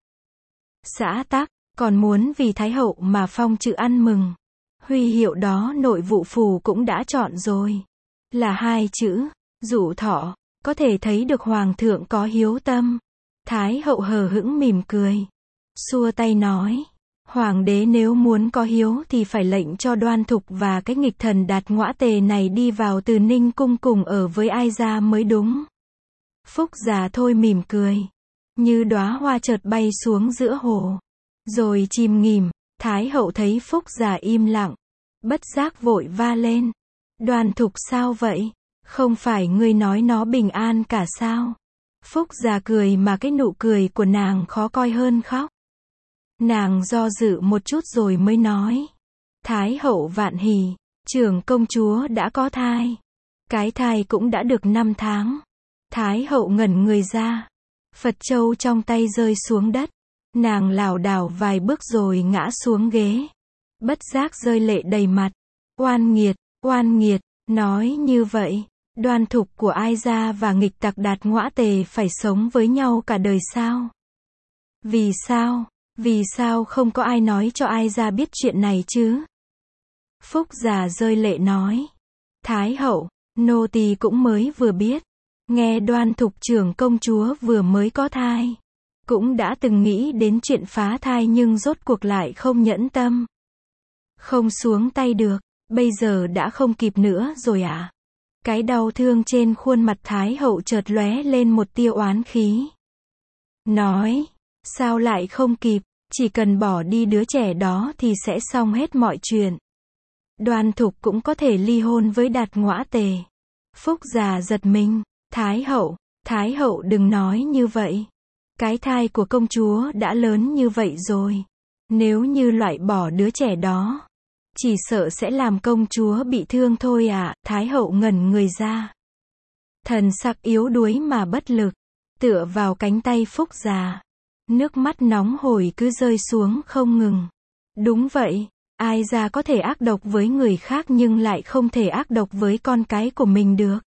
Xã tắc, còn muốn vì Thái hậu mà phong chữ ăn mừng. Huy hiệu đó nội vụ phủ cũng đã chọn rồi. Là hai chữ, dụ thọ, có thể thấy được Hoàng thượng có hiếu tâm. Thái hậu hờ hững mỉm cười, xua tay nói, Hoàng đế nếu muốn có hiếu thì phải lệnh cho Đoan Thục và cái nghịch thần Đạt Ngoã Tề này đi vào Từ Ninh cung cùng ở với ai ra mới đúng. Phúc Giả thôi mỉm cười, như đóa hoa chợt bay xuống giữa hồ, rồi chìm nghỉm. Thái hậu thấy Phúc Giả im lặng, bất giác vội va lên, Đoan Thục sao vậy? Không phải ngươi nói nó bình an cả sao? Phúc Giả cười mà cái nụ cười của nàng khó coi hơn khóc. Nàng do dự một chút rồi mới nói, Thái hậu vạn hỷ, trưởng công chúa đã có thai. Cái thai cũng đã được năm tháng. Thái hậu ngẩn người ra, Phật châu trong tay rơi xuống đất. Nàng lảo đảo vài bước rồi ngã xuống ghế, bất giác rơi lệ đầy mặt. Oan nghiệt, oan nghiệt, nói như vậy, Đoan Thục của ai ra và nghịch tặc Đạt Ngoã Tề phải sống với nhau cả đời sao? Vì sao, vì sao không có ai nói cho ai ra biết chuyện này chứ? Phúc Giả rơi lệ nói, Thái hậu, nô tỳ cũng mới vừa biết, nghe Đoan Thục trưởng công chúa vừa mới có thai. Cũng đã từng nghĩ đến chuyện phá thai nhưng rốt cuộc lại không nhẫn tâm. Không xuống tay được, bây giờ đã không kịp nữa rồi ạ. À? Cái đau thương trên khuôn mặt Thái hậu chợt lóe lên một tia oán khí. Nói, sao lại không kịp, chỉ cần bỏ đi đứa trẻ đó thì sẽ xong hết mọi chuyện. Đoan Thục cũng có thể ly hôn với Đạt Ngoã Tề. Phúc Giả giật mình, Thái hậu, Thái hậu đừng nói như vậy. Cái thai của công chúa đã lớn như vậy rồi. Nếu như loại bỏ đứa trẻ đó, chỉ sợ sẽ làm công chúa bị thương thôi à. Thái hậu ngẩn người ra, thần sắc yếu đuối mà bất lực, tựa vào cánh tay Phúc Giả. Nước mắt nóng hổi cứ rơi xuống không ngừng. Đúng vậy, ai ra có thể ác độc với người khác nhưng lại không thể ác độc với con cái của mình được.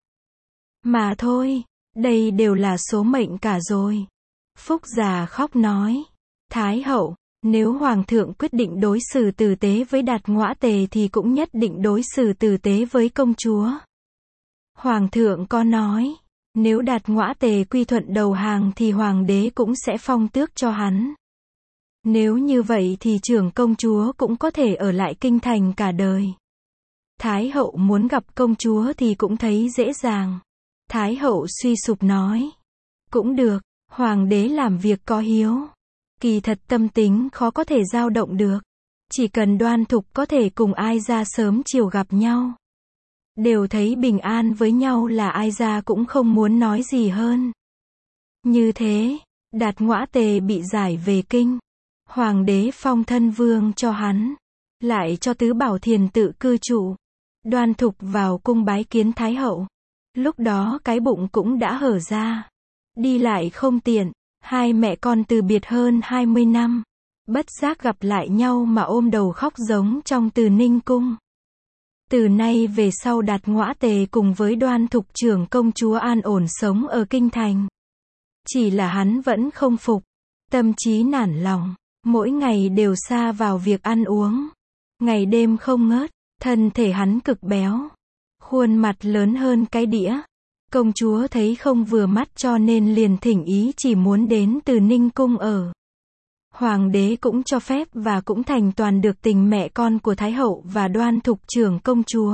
Mà thôi, đây đều là số mệnh cả rồi. Phúc Giả khóc nói, Thái hậu, nếu Hoàng thượng quyết định đối xử tử tế với Đạt Ngoã Tề thì cũng nhất định đối xử tử tế với công chúa. Hoàng thượng có nói, nếu Đạt Ngoã Tề quy thuận đầu hàng thì Hoàng đế cũng sẽ phong tước cho hắn. Nếu như vậy thì trưởng công chúa cũng có thể ở lại kinh thành cả đời. Thái hậu muốn gặp công chúa thì cũng thấy dễ dàng. Thái hậu suy sụp nói, cũng được. Hoàng đế làm việc có hiếu, kỳ thật tâm tính khó có thể dao động được. Chỉ cần Đoan Thục có thể cùng ai ra sớm chiều gặp nhau, đều thấy bình an với nhau là ai ra cũng không muốn nói gì hơn. Như thế, Đạt Ngoã Tề bị giải về kinh, Hoàng đế phong thân vương cho hắn, lại cho tứ bảo thiền tự cư trụ. Đoan Thục vào cung bái kiến Thái hậu, lúc đó cái bụng cũng đã hở ra. Đi lại không tiện, hai mẹ con từ biệt hơn hai mươi năm, bất giác gặp lại nhau mà ôm đầu khóc giống trong Từ Ninh cung. Từ nay về sau Đạt Ngoã Tề cùng với Đoan Thục trưởng công chúa an ổn sống ở kinh thành. Chỉ là hắn vẫn không phục, tâm trí nản lòng, mỗi ngày đều sa vào việc ăn uống, ngày đêm không ngớt, thân thể hắn cực béo, khuôn mặt lớn hơn cái đĩa. Công chúa thấy không vừa mắt cho nên liền thỉnh ý chỉ muốn đến Từ Ninh cung ở. Hoàng đế cũng cho phép và cũng thành toàn được tình mẹ con của Thái hậu và Đoan Thục trưởng công chúa.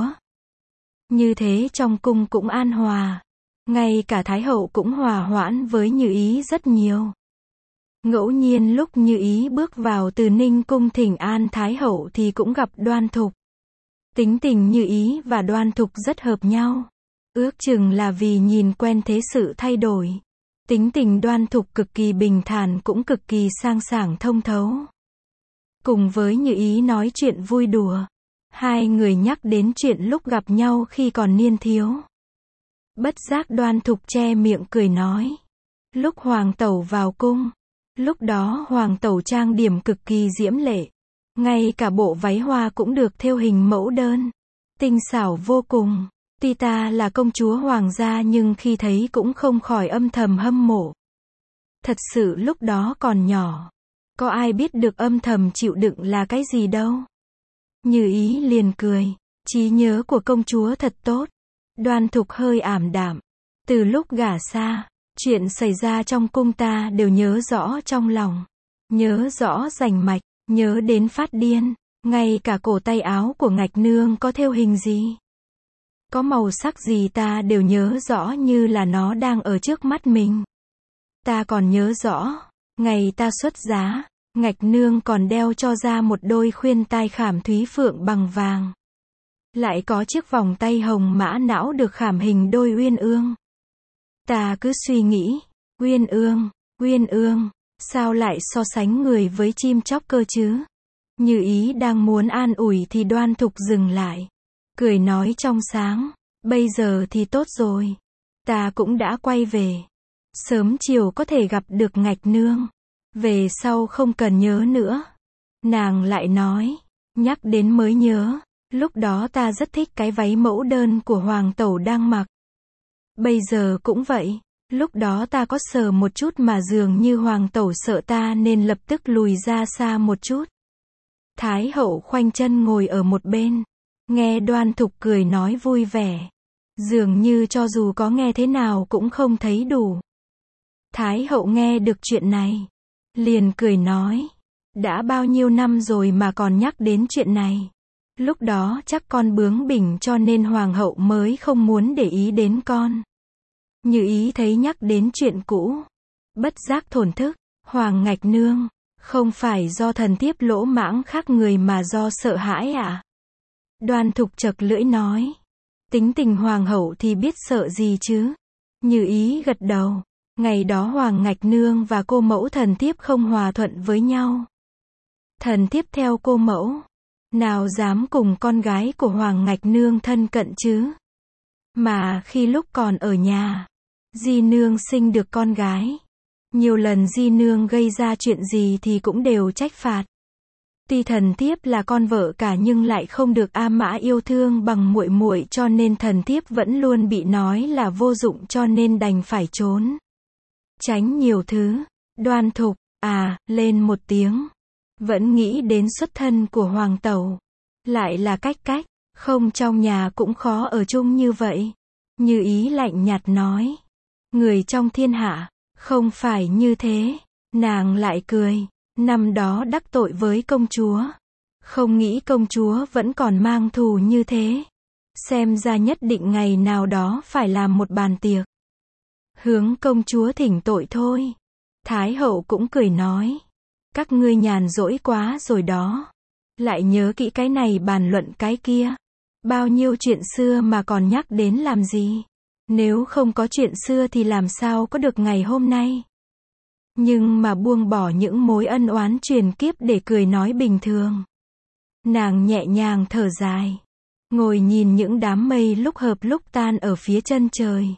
Như thế trong cung cũng an hòa. Ngay cả Thái hậu cũng hòa hoãn với Như Ý rất nhiều. Ngẫu nhiên lúc Như Ý bước vào Từ Ninh cung thỉnh an Thái hậu thì cũng gặp Đoan Thục. Tính tình Như Ý và Đoan Thục rất hợp nhau. Ước chừng là vì nhìn quen thế sự thay đổi. Tính tình Đoan Thục cực kỳ bình thản cũng cực kỳ sang sảng thông thấu. Cùng với Như Ý nói chuyện vui đùa. Hai người nhắc đến chuyện lúc gặp nhau khi còn niên thiếu. Bất giác Đoan Thục che miệng cười nói. Lúc Hoàng tẩu vào cung. Lúc đó Hoàng tẩu trang điểm cực kỳ diễm lệ. Ngay cả bộ váy hoa cũng được thêu hình mẫu đơn. Tinh xảo vô cùng. Tuy ta là công chúa hoàng gia nhưng khi thấy cũng không khỏi âm thầm hâm mộ. Thật sự lúc đó còn nhỏ. Có ai biết được âm thầm chịu đựng là cái gì đâu. Như Ý liền cười. Trí nhớ của công chúa thật tốt. Đoan Thục hơi ảm đạm. Từ lúc gả xa, chuyện xảy ra trong cung ta đều nhớ rõ trong lòng. Nhớ rõ rành mạch, nhớ đến phát điên. Ngay cả cổ tay áo của Ngạch Nương có thêu hình gì, có màu sắc gì ta đều nhớ rõ như là nó đang ở trước mắt mình. Ta còn nhớ rõ, ngày ta xuất giá, Ngạch Nương còn đeo cho ra một đôi khuyên tai khảm thúy phượng bằng vàng. Lại có chiếc vòng tay hồng mã não được khảm hình đôi uyên ương. Ta cứ suy nghĩ, uyên ương, uyên ương, sao lại so sánh người với chim chóc cơ chứ? Như Ý đang muốn an ủi thì Đoan Thục dừng lại. Cười nói trong sáng, bây giờ thì tốt rồi. Ta cũng đã quay về. Sớm chiều có thể gặp được Ngạch Nương. Về sau không cần nhớ nữa. Nàng lại nói, nhắc đến mới nhớ. Lúc đó ta rất thích cái váy mẫu đơn của Hoàng tẩu đang mặc. Bây giờ cũng vậy. Lúc đó ta có sờ một chút mà dường như Hoàng tẩu sợ ta nên lập tức lùi ra xa một chút. Thái hậu khoanh chân ngồi ở một bên. Nghe Đoan Thục cười nói vui vẻ. Dường như cho dù có nghe thế nào cũng không thấy đủ. Thái hậu nghe được chuyện này. Liền cười nói. Đã bao nhiêu năm rồi mà còn nhắc đến chuyện này. Lúc đó chắc con bướng bỉnh cho nên Hoàng hậu mới không muốn để ý đến con. Như Ý thấy nhắc đến chuyện cũ. Bất giác thổn thức. Hoàng Ngạch Nương. Không phải do thần thiếp lỗ mãng khác người mà do sợ hãi à? Đoan Thục chật lưỡi nói. Tính tình Hoàng hậu thì biết sợ gì chứ? Như Ý gật đầu. Ngày đó Hoàng Ngạch Nương và cô mẫu thần thiếp không hòa thuận với nhau. Thần thiếp theo cô mẫu. Nào dám cùng con gái của Hoàng Ngạch Nương thân cận chứ? Mà khi lúc còn ở nhà, Di Nương sinh được con gái. Nhiều lần Di Nương gây ra chuyện gì thì cũng đều trách phạt. Tuy thần thiếp là con vợ cả nhưng lại không được A Mã yêu thương bằng muội muội cho nên thần thiếp vẫn luôn bị nói là vô dụng cho nên đành phải trốn. Tránh nhiều thứ. Đoan Thục, à, lên một tiếng. Vẫn nghĩ đến xuất thân của Hoàng tẩu. Lại là cách cách, không trong nhà cũng khó ở chung như vậy. Như Ý lạnh nhạt nói. Người trong thiên hạ, không phải như thế. Nàng lại cười. Năm đó đắc tội với công chúa. Không nghĩ công chúa vẫn còn mang thù như thế. Xem ra nhất định ngày nào đó phải làm một bàn tiệc. Hướng công chúa thỉnh tội thôi. Thái hậu cũng cười nói. Các ngươi nhàn rỗi quá rồi đó. Lại nhớ kỹ cái này bàn luận cái kia. Bao nhiêu chuyện xưa mà còn nhắc đến làm gì. Nếu không có chuyện xưa thì làm sao có được ngày hôm nay. Nhưng mà buông bỏ những mối ân oán truyền kiếp để cười nói bình thường. Nàng nhẹ nhàng thở dài. Ngồi nhìn những đám mây lúc hợp lúc tan ở phía chân trời.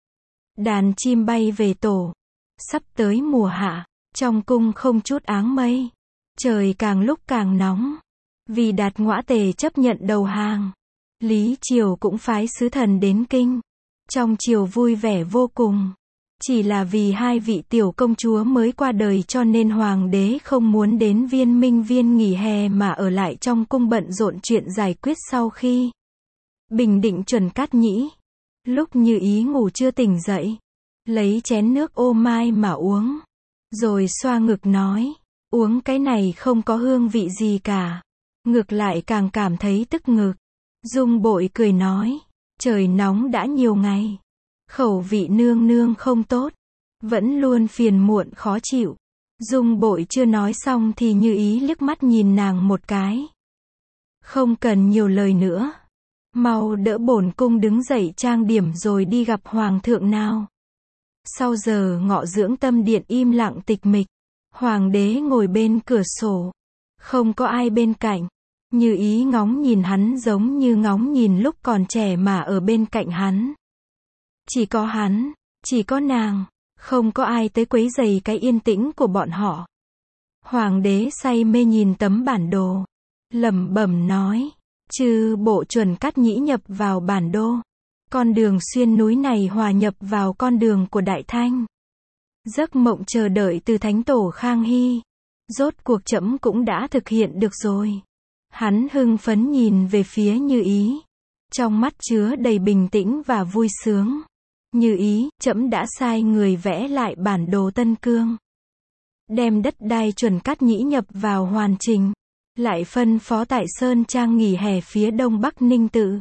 Đàn chim bay về tổ. Sắp tới mùa hạ. Trong cung không chút áng mây. Trời càng lúc càng nóng. Vì Đạt Ngõa Tề chấp nhận đầu hàng. Lý Triều cũng phái sứ thần đến kinh. Trong triều vui vẻ vô cùng. Chỉ là vì hai vị tiểu công chúa mới qua đời cho nên hoàng đế không muốn đến Viên Minh Viên nghỉ hè mà ở lại trong cung bận rộn chuyện giải quyết sau khi bình định chuẩn cát nhĩ. Lúc Như Ý ngủ chưa tỉnh dậy. Lấy chén nước ô mai mà uống. Rồi xoa ngực nói. Uống cái này không có hương vị gì cả. Ngược lại càng cảm thấy tức ngực. Dung Bội cười nói, trời nóng đã nhiều ngày. Khẩu vị nương nương không tốt. Vẫn luôn phiền muộn khó chịu. Dung Bội chưa nói xong thì Như Ý liếc mắt nhìn nàng một cái. Không cần nhiều lời nữa. Mau đỡ bổn cung đứng dậy trang điểm rồi đi gặp hoàng thượng nào. Sau giờ ngọ dưỡng tâm điện im lặng tịch mịch. Hoàng đế ngồi bên cửa sổ. Không có ai bên cạnh. Như Ý ngóng nhìn hắn giống như ngóng nhìn lúc còn trẻ mà ở bên cạnh hắn. Chỉ có hắn, chỉ có nàng, không có ai tới quấy rầy cái yên tĩnh của bọn họ. Hoàng đế say mê nhìn tấm bản đồ. Lẩm bẩm nói, chư bộ chuẩn cắt nhĩ nhập vào bản đồ. Con đường xuyên núi này hòa nhập vào con đường của Đại Thanh. Giấc mộng chờ đợi từ thánh tổ Khang Hy. Rốt cuộc trẫm cũng đã thực hiện được rồi. Hắn hưng phấn nhìn về phía Như Ý. Trong mắt chứa đầy bình tĩnh và vui sướng. Như Ý, trẫm đã sai người vẽ lại bản đồ Tân Cương. Đem đất đai chuẩn cắt nhĩ nhập vào hoàn chỉnh. Lại phân phó tại Sơn Trang nghỉ hè phía đông bắc Ninh Tự.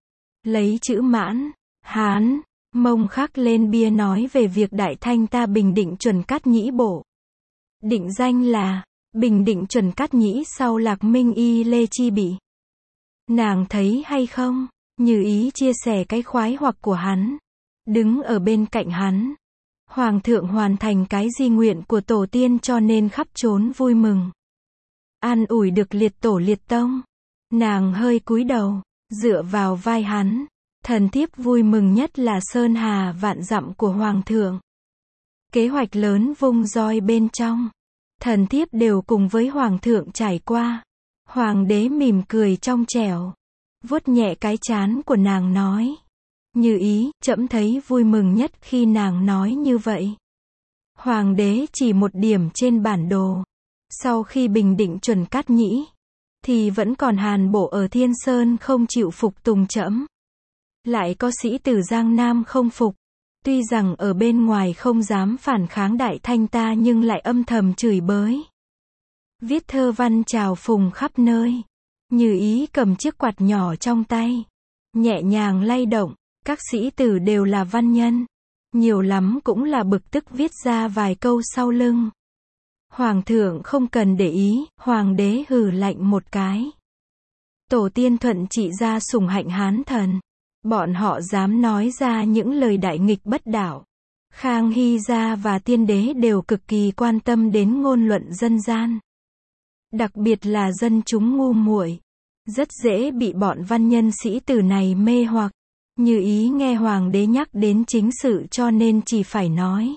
Lấy chữ Mãn, Hán, Mông khắc lên bia nói về việc Đại Thanh ta bình định chuẩn cắt nhĩ bộ. Định danh là, bình định chuẩn cắt nhĩ sau Lạc Minh Y Lê Chi Bị. Nàng thấy hay không? Như Ý chia sẻ cái khoái hoặc của hắn. Đứng ở bên cạnh hắn. Hoàng thượng hoàn thành cái di nguyện của tổ tiên cho nên khắp trốn vui mừng. An ủi được liệt tổ liệt tông. Nàng hơi cúi đầu, dựa vào vai hắn. Thần thiếp vui mừng nhất là sơn hà vạn dặm của Hoàng thượng. Kế hoạch lớn vung roi bên trong. Thần thiếp đều cùng với Hoàng thượng trải qua. Hoàng đế mỉm cười trong trẻo. Vuốt nhẹ cái trán của nàng nói. Như Ý, trẫm thấy vui mừng nhất khi nàng nói như vậy. Hoàng đế chỉ một điểm trên bản đồ. Sau khi bình định chuẩn cắt nhĩ, thì vẫn còn Hàn Bộ ở Thiên Sơn không chịu phục tùng trẫm. Lại có sĩ tử Giang Nam không phục. Tuy rằng ở bên ngoài không dám phản kháng Đại Thanh ta nhưng lại âm thầm chửi bới. Viết thơ văn chào phùng khắp nơi. Như Ý cầm chiếc quạt nhỏ trong tay. Nhẹ nhàng lay động. Các sĩ tử đều là văn nhân. Nhiều lắm cũng là bực tức viết ra vài câu sau lưng. Hoàng thượng không cần để ý, hoàng đế hừ lạnh một cái. Tổ tiên thuận trị gia sủng hạnh Hán thần. Bọn họ dám nói ra những lời đại nghịch bất đạo. Khang Hy gia và tiên đế đều cực kỳ quan tâm đến ngôn luận dân gian. Đặc biệt là dân chúng ngu muội. Rất dễ bị bọn văn nhân sĩ tử này mê hoặc. Như Ý nghe hoàng đế nhắc đến chính sự cho nên chỉ phải nói.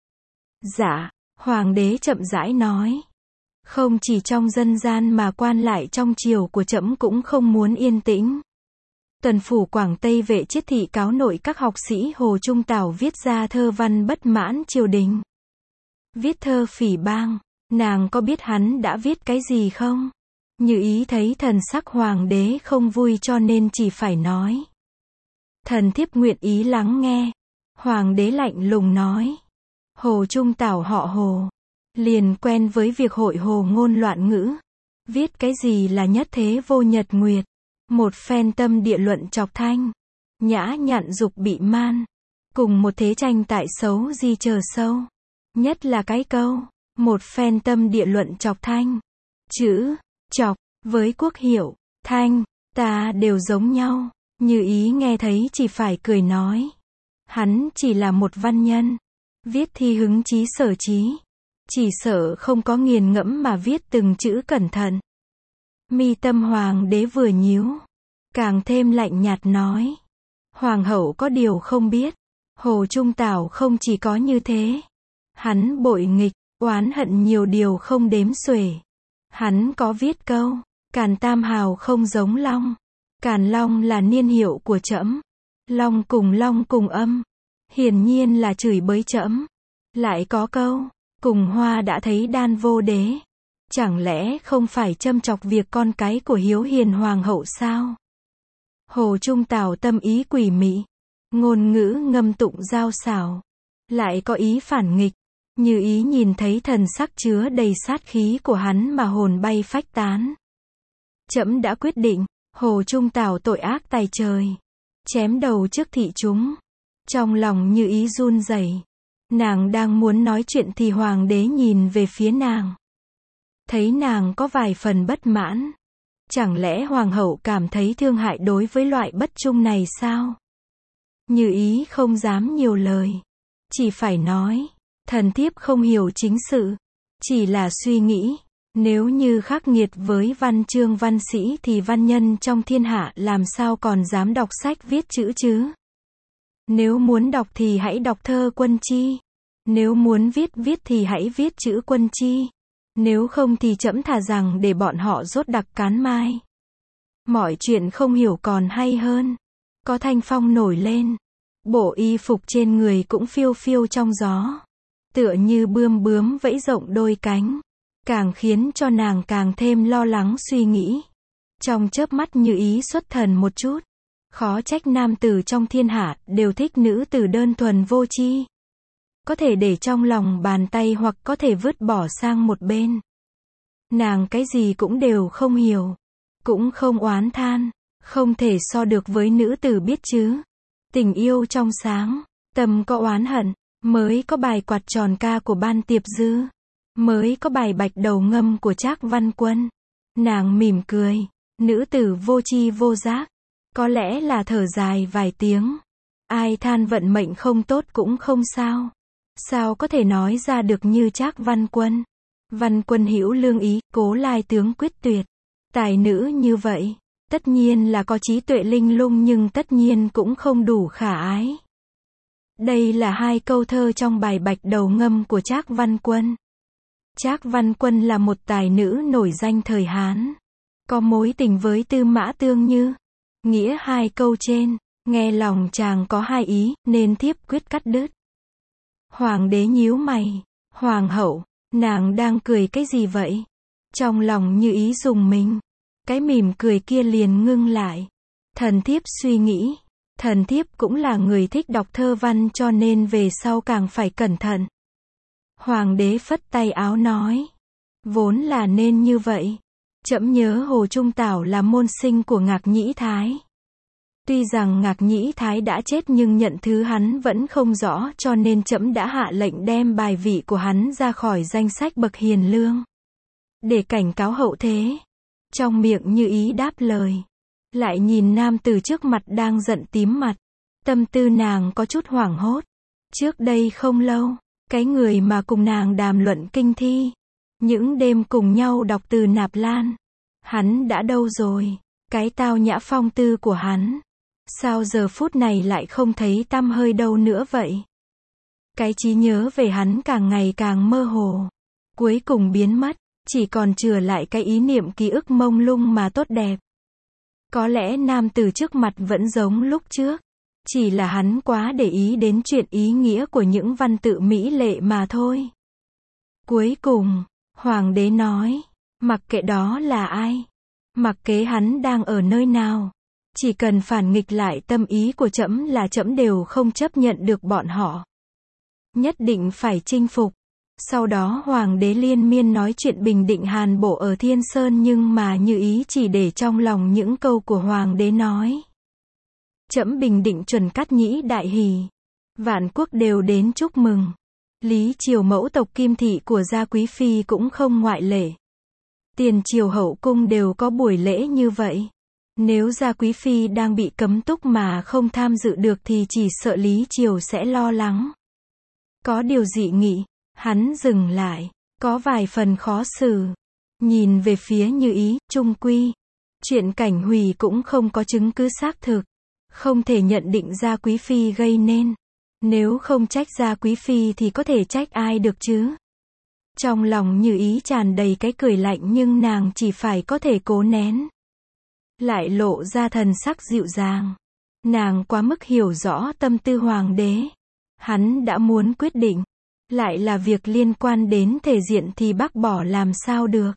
Dạ, hoàng đế chậm rãi nói. Không chỉ trong dân gian mà quan lại trong triều của trẫm cũng không muốn yên tĩnh. Tuần phủ Quảng Tây vệ chiết thị cáo nội các học sĩ Hồ Trung Tảo viết ra thơ văn bất mãn triều đình. Viết thơ phỉ bang, nàng có biết hắn đã viết cái gì không? Như Ý thấy thần sắc hoàng đế không vui cho nên chỉ phải nói. Thần thiếp nguyện ý lắng nghe. Hoàng đế lạnh lùng nói. Hồ Trung Tảo họ Hồ. Liền quen với việc hội hồ ngôn loạn ngữ. Viết cái gì là nhất thế vô nhật nguyệt. Một phen tâm địa luận chọc thanh. Nhã nhặn dục bị man. Cùng một thế tranh tại xấu gì chờ sâu. Nhất là cái câu. Một phen tâm địa luận chọc thanh. Chữ, chọc, với quốc hiệu, thanh, ta đều giống nhau. Như Ý nghe thấy chỉ phải cười nói. Hắn chỉ là một văn nhân. Viết thi hứng chí sở chí. Chỉ sợ không có nghiền ngẫm mà viết từng chữ cẩn thận. Mi tâm hoàng đế vừa nhíu. Càng thêm lạnh nhạt nói. Hoàng hậu có điều không biết. Hồ Trung Tảo không chỉ có như thế. Hắn bội nghịch, oán hận nhiều điều không đếm xuể. Hắn có viết câu. Càn Tam Hào không giống long. Càn Long là niên hiệu của trẫm. Long cùng long cùng âm. Hiển nhiên là chửi bới trẫm. Lại có câu. Cùng hoa đã thấy đan vô đế. Chẳng lẽ không phải châm chọc việc con cái của hiếu hiền hoàng hậu sao? Hồ Trung Tảo tâm ý quỷ mị. Ngôn ngữ ngâm tụng giao xảo. Lại có ý phản nghịch. Như Ý nhìn thấy thần sắc chứa đầy sát khí của hắn mà hồn bay phách tán. Trẫm đã quyết định, Hồ Trung Tảo tội ác tày trời, chém đầu trước thị chúng. Trong lòng Như Ý run rẩy. Nàng đang muốn nói chuyện thì hoàng đế nhìn về phía nàng. Thấy nàng có vài phần bất mãn. Chẳng lẽ hoàng hậu cảm thấy thương hại đối với loại bất trung này sao? Như Ý không dám nhiều lời. Chỉ phải nói, thần thiếp không hiểu chính sự. Chỉ là suy nghĩ, nếu như khắc nghiệt với văn chương văn sĩ thì văn nhân trong thiên hạ làm sao còn dám đọc sách viết chữ chứ? Nếu muốn đọc thì hãy đọc thơ quân chi. Nếu muốn viết viết thì hãy viết chữ quân chi. Nếu không thì trẫm thà rằng để bọn họ rốt đặc cán mai. Mọi chuyện không hiểu còn hay hơn. Có thanh phong nổi lên. Bộ y phục trên người cũng phiêu phiêu trong gió. Tựa như bươm bướm vẫy rộng đôi cánh. Càng khiến cho nàng càng thêm lo lắng suy nghĩ. Trong chớp mắt Như Ý xuất thần một chút. Khó trách nam tử trong thiên hạ đều thích nữ tử đơn thuần vô tri. Có thể để trong lòng bàn tay hoặc có thể vứt bỏ sang một bên. Nàng cái gì cũng đều không hiểu. Cũng không oán than. Không thể so được với nữ tử biết chứ. Tình yêu trong sáng. Tâm có oán hận. Mới có bài quạt tròn ca của Ban Tiệp Dư. Mới có bài bạch đầu ngâm của Trác Văn Quân. Nàng mỉm cười. Nữ tử vô tri vô giác. Có lẽ là thở dài vài tiếng. Ai than vận mệnh không tốt cũng không sao. Sao có thể nói ra được như Trác Văn Quân. Văn Quân hữu lương ý, Cố Lai tướng quyết tuyệt. Tài nữ như vậy, tất nhiên là có trí tuệ linh lung nhưng tất nhiên cũng không đủ khả ái. Đây là hai câu thơ trong bài bạch đầu ngâm của Trác Văn Quân. Trác Văn Quân là một tài nữ nổi danh thời Hán. Có mối tình với Tư Mã Tương Như. Nghĩa hai câu trên, nghe lòng chàng có hai ý, nên thiếp quyết cắt đứt. Hoàng đế nhíu mày. Hoàng hậu, nàng đang cười cái gì vậy? Trong lòng Như Ý rùng mình. Cái mỉm cười kia liền ngưng lại. Thần thiếp suy nghĩ. Thần thiếp cũng là người thích đọc thơ văn cho nên về sau càng phải cẩn thận. Hoàng đế phất tay áo nói. Vốn là nên như vậy. Trẫm nhớ Hồ Trung Tảo là môn sinh của Ngạc Nhĩ Thái. Tuy rằng Ngạc Nhĩ Thái đã chết nhưng nhận thứ hắn vẫn không rõ cho nên trẫm đã hạ lệnh đem bài vị của hắn ra khỏi danh sách bậc hiền lương. Để cảnh cáo hậu thế. Trong miệng Như Ý đáp lời. Lại nhìn nam tử trước mặt đang giận tím mặt. Tâm tư nàng có chút hoảng hốt. Trước đây không lâu, cái người mà cùng nàng đàm luận kinh thi. Những đêm cùng nhau đọc từ Nạp Lan. Hắn đã đâu rồi? Cái tao nhã phong tư của hắn. Sao giờ phút này lại không thấy tăm hơi đâu nữa vậy? Cái trí nhớ về hắn càng ngày càng mơ hồ. Cuối cùng biến mất. Chỉ còn chừa lại cái ý niệm ký ức mông lung mà tốt đẹp. Có lẽ nam tử trước mặt vẫn giống lúc trước. Chỉ là hắn quá để ý đến chuyện ý nghĩa của những văn tự mỹ lệ mà thôi. Cuối cùng, hoàng đế nói, mặc kệ đó là ai, mặc kệ hắn đang ở nơi nào, chỉ cần phản nghịch lại tâm ý của trẫm là trẫm đều không chấp nhận được bọn họ. Nhất định phải chinh phục. Sau đó hoàng đế liên miên nói chuyện bình định Hàn Bộ ở Thiên Sơn nhưng mà Như Ý chỉ để trong lòng những câu của hoàng đế nói. Trẫm bình định chuẩn cát nhĩ đại hỷ. Vạn quốc đều đến chúc mừng. Lý triều mẫu tộc Kim Thị của Gia Quý Phi cũng không ngoại lệ. Tiền triều hậu cung đều có buổi lễ như vậy. Nếu Gia Quý Phi đang bị cấm túc mà không tham dự được thì chỉ sợ Lý triều sẽ lo lắng. Có điều dị nghị. Hắn dừng lại, có vài phần khó xử. Nhìn về phía Như Ý, trung quy. Chuyện Cảnh Hùy cũng không có chứng cứ xác thực. Không thể nhận định Gia Quý Phi gây nên. Nếu không trách Gia Quý Phi thì có thể trách ai được chứ? Trong lòng Như Ý tràn đầy cái cười lạnh nhưng nàng chỉ phải có thể cố nén. Lại lộ ra thần sắc dịu dàng. Nàng quá mức hiểu rõ tâm tư hoàng đế. Hắn đã muốn quyết định. Lại là việc liên quan đến thể diện thì bác bỏ làm sao được.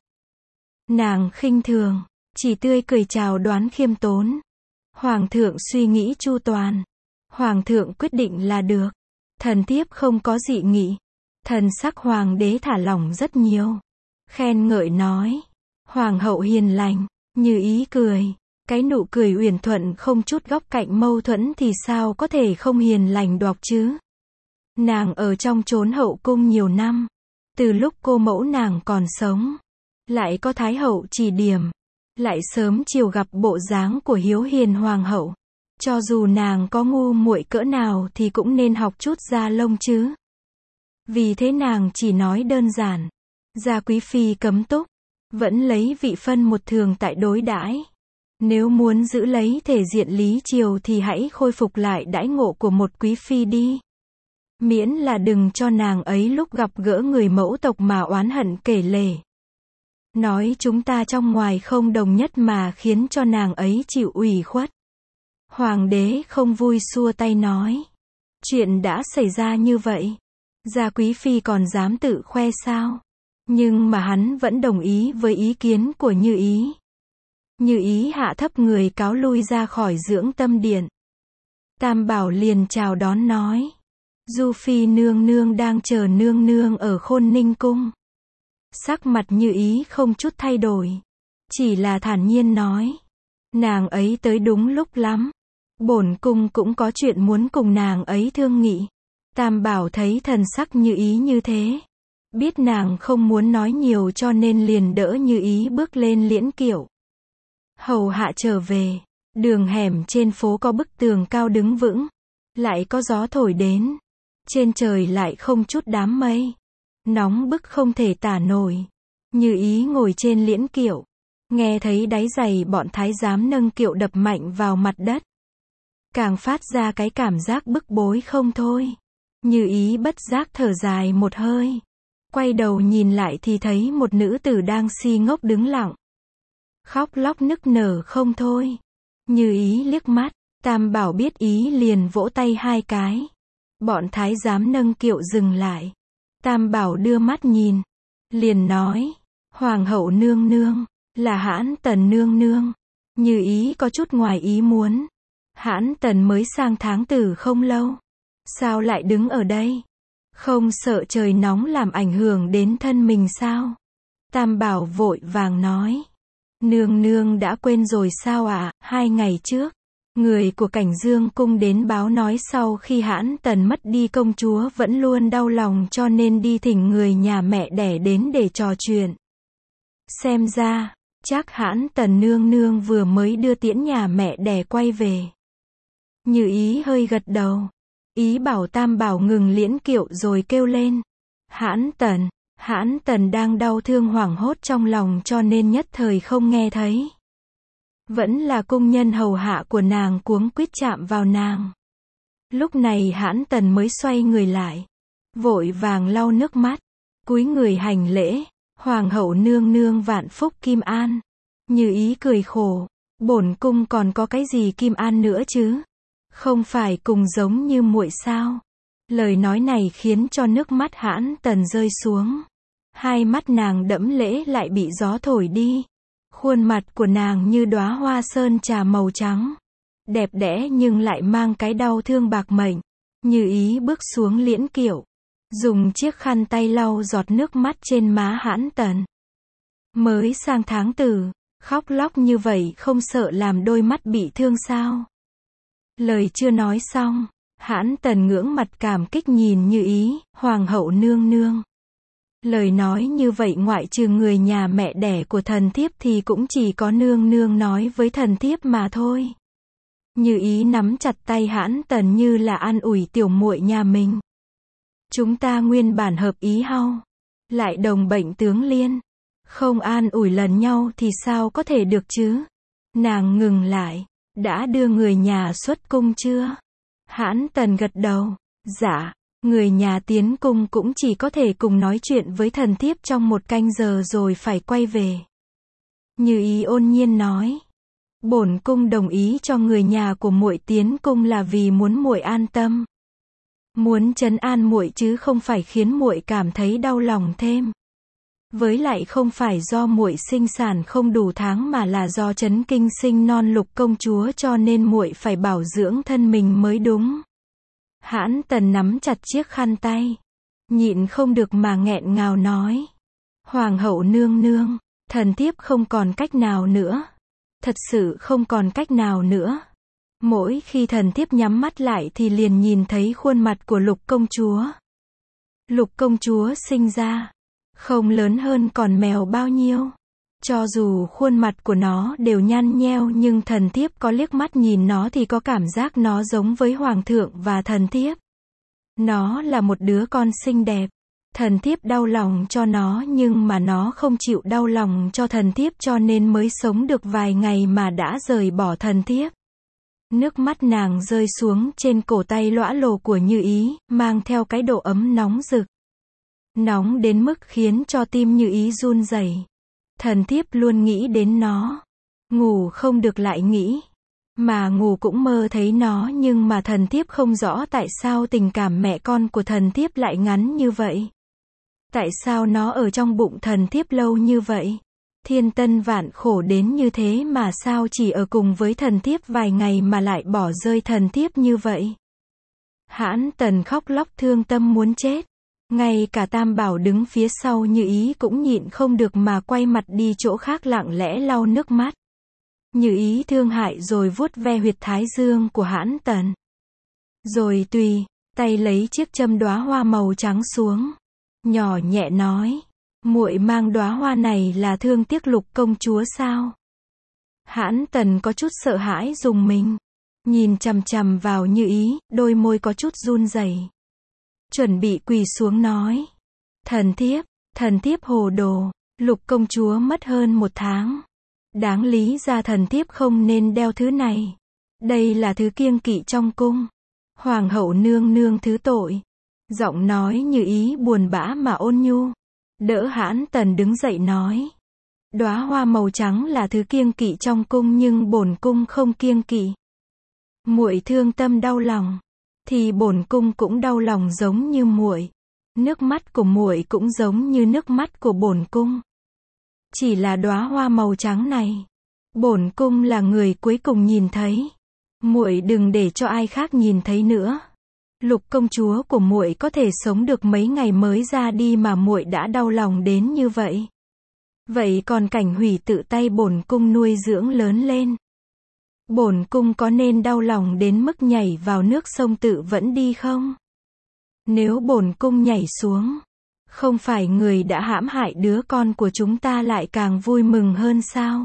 Nàng khinh thường, chỉ tươi cười chào đoán khiêm tốn. Hoàng thượng suy nghĩ chu toàn. Hoàng thượng quyết định là được. Thần thiếp không có dị nghị. Thần sắc hoàng đế thả lỏng rất nhiều. Khen ngợi nói. Hoàng hậu hiền lành. Như Ý cười. Cái nụ cười uyển thuận không chút góc cạnh mâu thuẫn thì sao có thể không hiền lành đoọc chứ. Nàng ở trong chốn hậu cung nhiều năm. Từ lúc cô mẫu nàng còn sống. Lại có thái hậu chỉ điểm. Lại sớm chiều gặp bộ dáng của hiếu hiền hoàng hậu. Cho dù nàng có ngu muội cỡ nào thì cũng nên học chút da lông chứ. Vì thế nàng chỉ nói đơn giản. Gia quý phi cấm túc. Vẫn lấy vị phân một thường tại đối đãi. Nếu muốn giữ lấy thể diện lý triều thì hãy khôi phục lại đãi ngộ của một quý phi đi. Miễn là đừng cho nàng ấy lúc gặp gỡ người mẫu tộc mà oán hận kể lể. Nói chúng ta trong ngoài không đồng nhất mà khiến cho nàng ấy chịu ủy khuất. Hoàng đế không vui xua tay nói. Chuyện đã xảy ra như vậy. Gia quý phi còn dám tự khoe sao? Nhưng mà hắn vẫn đồng ý với ý kiến của Như Ý. Như Ý hạ thấp người cáo lui ra khỏi dưỡng tâm điện. Tam Bảo liền chào đón nói. Du phi nương nương đang chờ nương nương ở Khôn Ninh cung. Sắc mặt Như Ý không chút thay đổi. Chỉ là thản nhiên nói. Nàng ấy tới đúng lúc lắm. Bổn cung cũng có chuyện muốn cùng nàng ấy thương nghị. Tam Bảo thấy thần sắc Như Ý như thế. Biết nàng không muốn nói nhiều cho nên liền đỡ Như Ý bước lên liễn kiệu. Hầu hạ trở về. Đường hẻm trên phố có bức tường cao đứng vững. Lại có gió thổi đến. Trên trời lại không chút đám mây. Nóng bức không thể tả nổi. Như Ý ngồi trên liễn kiệu. Nghe thấy đáy giày bọn thái giám nâng kiệu đập mạnh vào mặt đất. Càng phát ra cái cảm giác bức bối không thôi. Như Ý bất giác thở dài một hơi. Quay đầu nhìn lại thì thấy một nữ tử đang si ngốc đứng lặng. Khóc lóc nức nở không thôi. Như Ý liếc mắt. Tam Bảo biết ý liền vỗ tay hai cái. Bọn thái giám nâng kiệu dừng lại. Tam Bảo đưa mắt nhìn. Liền nói. Hoàng hậu nương nương. Là Hãn Tần nương nương. Như Ý có chút ngoài ý muốn. Hãn Tần mới sang tháng tử không lâu. Sao lại đứng ở đây? Không sợ trời nóng làm ảnh hưởng đến thân mình sao? Tam Bảo vội vàng nói. Nương nương đã quên rồi sao ạ? À? Hai ngày trước, người của Cảnh Dương cung đến báo nói sau khi Hãn Tần mất đi công chúa vẫn luôn đau lòng cho nên đi thỉnh người nhà mẹ đẻ đến để trò chuyện. Xem ra, chắc Hãn Tần nương nương vừa mới đưa tiễn nhà mẹ đẻ quay về. Như Ý hơi gật đầu. Ý bảo Tam Bảo ngừng liễn kiệu rồi kêu lên. Hãn Tần. Hãn Tần đang đau thương hoảng hốt trong lòng cho nên nhất thời không nghe thấy. Vẫn là cung nhân hầu hạ của nàng cuống quýt chạm vào nàng. Lúc này Hãn Tần mới xoay người lại. Vội vàng lau nước mắt. Cúi người hành lễ. Hoàng hậu nương nương vạn phúc kim an. Như Ý cười khổ. Bổn cung còn có cái gì kim an nữa chứ? Không phải cùng giống như muội sao? Lời nói này khiến cho nước mắt Hãn Tần rơi xuống. Hai mắt nàng đẫm lễ lại bị gió thổi đi. Khuôn mặt của nàng như đóa hoa sơn trà màu trắng. Đẹp đẽ nhưng lại mang cái đau thương bạc mệnh. Như Ý bước xuống liễn kiệu. Dùng chiếc khăn tay lau giọt nước mắt trên má Hãn Tần. Mới sang tháng tử, khóc lóc như vậy không sợ làm đôi mắt bị thương sao? Lời chưa nói xong, Hãn Tần ngưỡng mặt cảm kích nhìn Như Ý, Hoàng hậu nương nương. Lời nói như vậy ngoại trừ người nhà mẹ đẻ của thần thiếp thì cũng chỉ có nương nương nói với thần thiếp mà thôi. Như Ý nắm chặt tay Hãn Tần như là an ủi tiểu muội nhà mình. Chúng ta nguyên bản hợp ý hao, lại đồng bệnh tướng liên. Không an ủi lần nhau thì sao có thể được chứ? Nàng ngừng lại. Đã đưa người nhà xuất cung chưa? Hãn Tần gật đầu. Dạ, người nhà tiến cung cũng chỉ có thể cùng nói chuyện với thần thiếp trong một canh giờ rồi phải quay về. Như Ý ôn nhiên nói. Bổn cung đồng ý cho người nhà của muội tiến cung là vì muốn muội an tâm. Muốn trấn an muội chứ không phải khiến muội cảm thấy đau lòng thêm. Với lại không phải do muội sinh sản không đủ tháng mà là do Trấn Kinh sinh non lục công chúa cho nên muội phải bảo dưỡng thân mình mới đúng. Hãn Tần nắm chặt chiếc khăn tay. nhịn không được mà nghẹn ngào nói. Hoàng hậu nương nương, thần thiếp không còn cách nào nữa. Thật sự không còn cách nào nữa. Mỗi khi thần thiếp nhắm mắt lại thì liền nhìn thấy khuôn mặt của Lục công chúa. Lục công chúa sinh ra, không lớn hơn con mèo bao nhiêu. Cho dù khuôn mặt của nó đều nhăn nheo nhưng thần thiếp có liếc mắt nhìn nó thì có cảm giác nó giống với hoàng thượng và thần thiếp. Nó là một đứa con xinh đẹp. Thần thiếp đau lòng cho nó nhưng mà nó không chịu đau lòng cho thần thiếp cho nên mới sống được vài ngày mà đã rời bỏ thần thiếp. Nước mắt nàng rơi xuống trên cổ tay lõa lồ của Như Ý, mang theo cái độ ấm nóng rực. Nóng đến mức khiến cho tim Như Ý run rẩy. Thần thiếp luôn nghĩ đến nó. Ngủ không được lại nghĩ. Mà ngủ cũng mơ thấy nó nhưng mà thần thiếp không rõ tại sao tình cảm mẹ con của thần thiếp lại ngắn như vậy. Tại sao nó ở trong bụng thần thiếp lâu như vậy? Thiên tân vạn khổ đến như thế mà sao chỉ ở cùng với thần thiếp vài ngày mà lại bỏ rơi thần thiếp như vậy? Hãn Tần khóc lóc thương tâm muốn chết. Ngay cả Tam Bảo đứng phía sau Như Ý cũng nhịn không được mà quay mặt đi chỗ khác lặng lẽ lau nước mắt. Như Ý thương hại rồi vuốt ve huyệt thái dương của Hãn Tần. Rồi tùy tay lấy chiếc châm đóa hoa màu trắng xuống. Nhỏ nhẹ nói. Muội mang đóa hoa này là thương tiếc Lục công chúa sao? Hãn Tần có chút sợ hãi rùng mình. Nhìn chằm chằm vào Như Ý, đôi môi có chút run rẩy. Chuẩn bị quỳ xuống nói. Thần thiếp, thần thiếp hồ đồ. Lục công chúa mất hơn một tháng. Đáng lý ra thần thiếp không nên đeo thứ này. Đây là thứ kiêng kỵ trong cung. Hoàng hậu nương nương thứ tội. Giọng nói Như Ý buồn bã mà ôn nhu. Đỡ Hãn Tần đứng dậy nói. Đóa hoa màu trắng là thứ kiêng kỵ trong cung nhưng bổn cung không kiêng kỵ. Muội thương tâm đau lòng, thì bổn cung cũng đau lòng giống như muội. Nước mắt của muội cũng giống như nước mắt của bổn cung. Chỉ là đóa hoa màu trắng này, bổn cung là người cuối cùng nhìn thấy. Muội đừng để cho ai khác nhìn thấy nữa. Lục công chúa của muội có thể sống được mấy ngày mới ra đi mà muội đã đau lòng đến như vậy. Vậy còn Cảnh Hủy tự tay bổn cung nuôi dưỡng lớn lên. Bổn cung có nên đau lòng đến mức nhảy vào nước sông tự vẫn đi không? Nếu bổn cung nhảy xuống, không phải người đã hãm hại đứa con của chúng ta lại càng vui mừng hơn sao?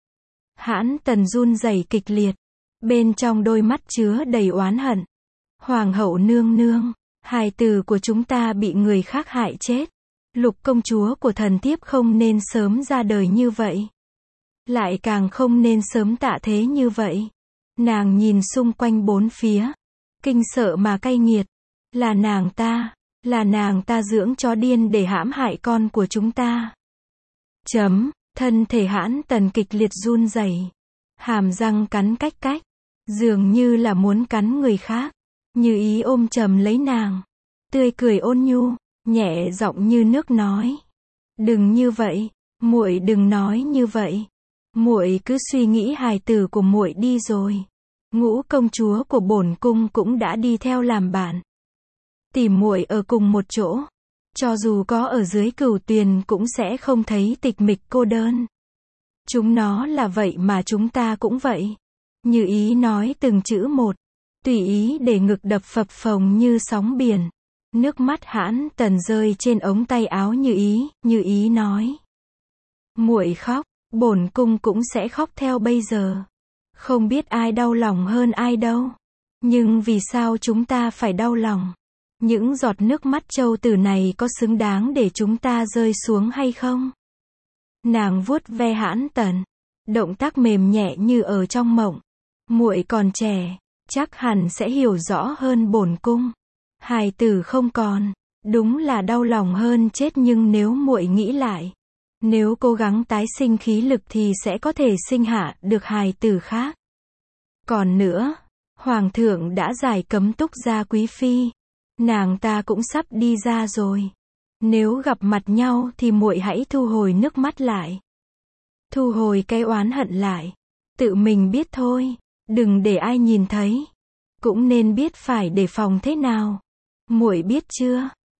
Hãn Tần run rẩy kịch liệt, bên trong đôi mắt chứa đầy oán hận. Hoàng hậu nương nương, hài tử của chúng ta bị người khác hại chết. Lục công chúa của thần thiếp không nên sớm ra đời như vậy. Lại càng không nên sớm tạ thế như vậy. Nàng nhìn xung quanh bốn phía, kinh sợ mà cay nghiệt. Là nàng ta, là nàng ta dưỡng chó điên để hãm hại con của chúng ta. Chấm, thân thể Hãn Tần kịch liệt run rẩy, hàm răng cắn cách cách, dường như là muốn cắn người khác. Như Ý ôm chầm lấy nàng, tươi cười ôn nhu, nhẹ giọng như nước nói. Đừng như vậy, muội đừng nói như vậy. Muội cứ suy nghĩ hài tử của muội đi rồi. Ngũ công chúa của bổn cung cũng đã đi theo làm bạn. Tìm muội ở cùng một chỗ. Cho dù có ở dưới cửu tuyền cũng sẽ không thấy tịch mịch cô đơn. Chúng nó là vậy mà chúng ta cũng vậy. Như Ý nói từng chữ một. Tùy ý để ngực đập phập phồng như sóng biển. Nước mắt Hãn Tần rơi trên ống tay áo Như Ý, Như Ý nói. Muội khóc, bổn cung cũng sẽ khóc theo bây giờ. Không biết ai đau lòng hơn ai đâu. Nhưng vì sao chúng ta phải đau lòng? Những giọt nước mắt trâu tử này có xứng đáng để chúng ta rơi xuống hay không? Nàng vuốt ve Hãn Tần, động tác mềm nhẹ như ở trong mộng. Muội còn trẻ, chắc hẳn sẽ hiểu rõ hơn bổn cung. Hài tử không còn, đúng là đau lòng hơn chết nhưng nếu muội nghĩ lại, nếu cố gắng tái sinh khí lực thì sẽ có thể sinh hạ được hài tử khác. Còn nữa, Hoàng thượng đã giải cấm Túc Gia quý phi, nàng ta cũng sắp đi ra rồi. Nếu gặp mặt nhau thì muội hãy thu hồi nước mắt lại. Thu hồi cái oán hận lại. Tự mình biết thôi, đừng để ai nhìn thấy. Cũng nên biết phải đề phòng thế nào. Muội biết chưa?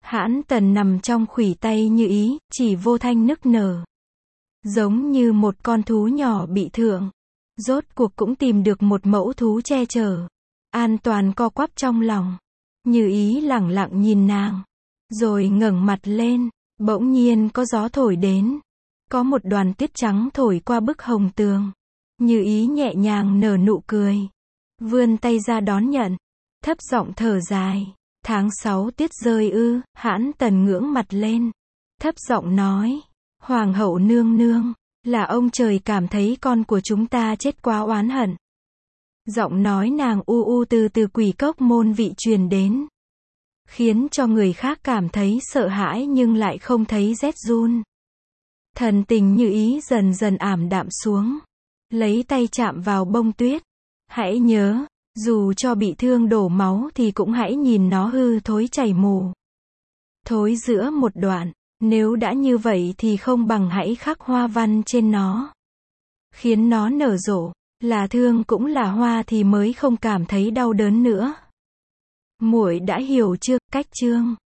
Hãn Tần nằm trong khuỷu tay Như Ý, chỉ vô thanh nức nở. Giống như một con thú nhỏ bị thương. Rốt cuộc cũng tìm được một mẫu thú che chở. An toàn co quắp trong lòng. Như Ý lẳng lặng nhìn nàng. Rồi ngẩng mặt lên. Bỗng nhiên có gió thổi đến. Có một đoàn tuyết trắng thổi qua bức hồng tường. Như Ý nhẹ nhàng nở nụ cười. Vươn tay ra đón nhận. Thấp giọng thở dài. Tháng sáu tuyết rơi ư? Hãn Tần ngưỡng mặt lên. Thấp giọng nói. Hoàng hậu nương nương. Là ông trời cảm thấy con của chúng ta chết quá oán hận. Giọng nói nàng u u từ từ quỷ cốc môn vị truyền đến. Khiến cho người khác cảm thấy sợ hãi nhưng lại không thấy rét run. Thần tình Như Ý dần dần ảm đạm xuống. Lấy tay chạm vào bông tuyết. Hãy nhớ, dù cho bị thương đổ máu thì cũng hãy nhìn nó hư thối chảy mù. Thối giữa một đoạn. Nếu đã như vậy thì không bằng hãy khắc hoa văn trên nó. Khiến nó nở rộ. Là thương cũng là hoa thì mới không cảm thấy đau đớn nữa. Muội đã hiểu chưa? Cách chương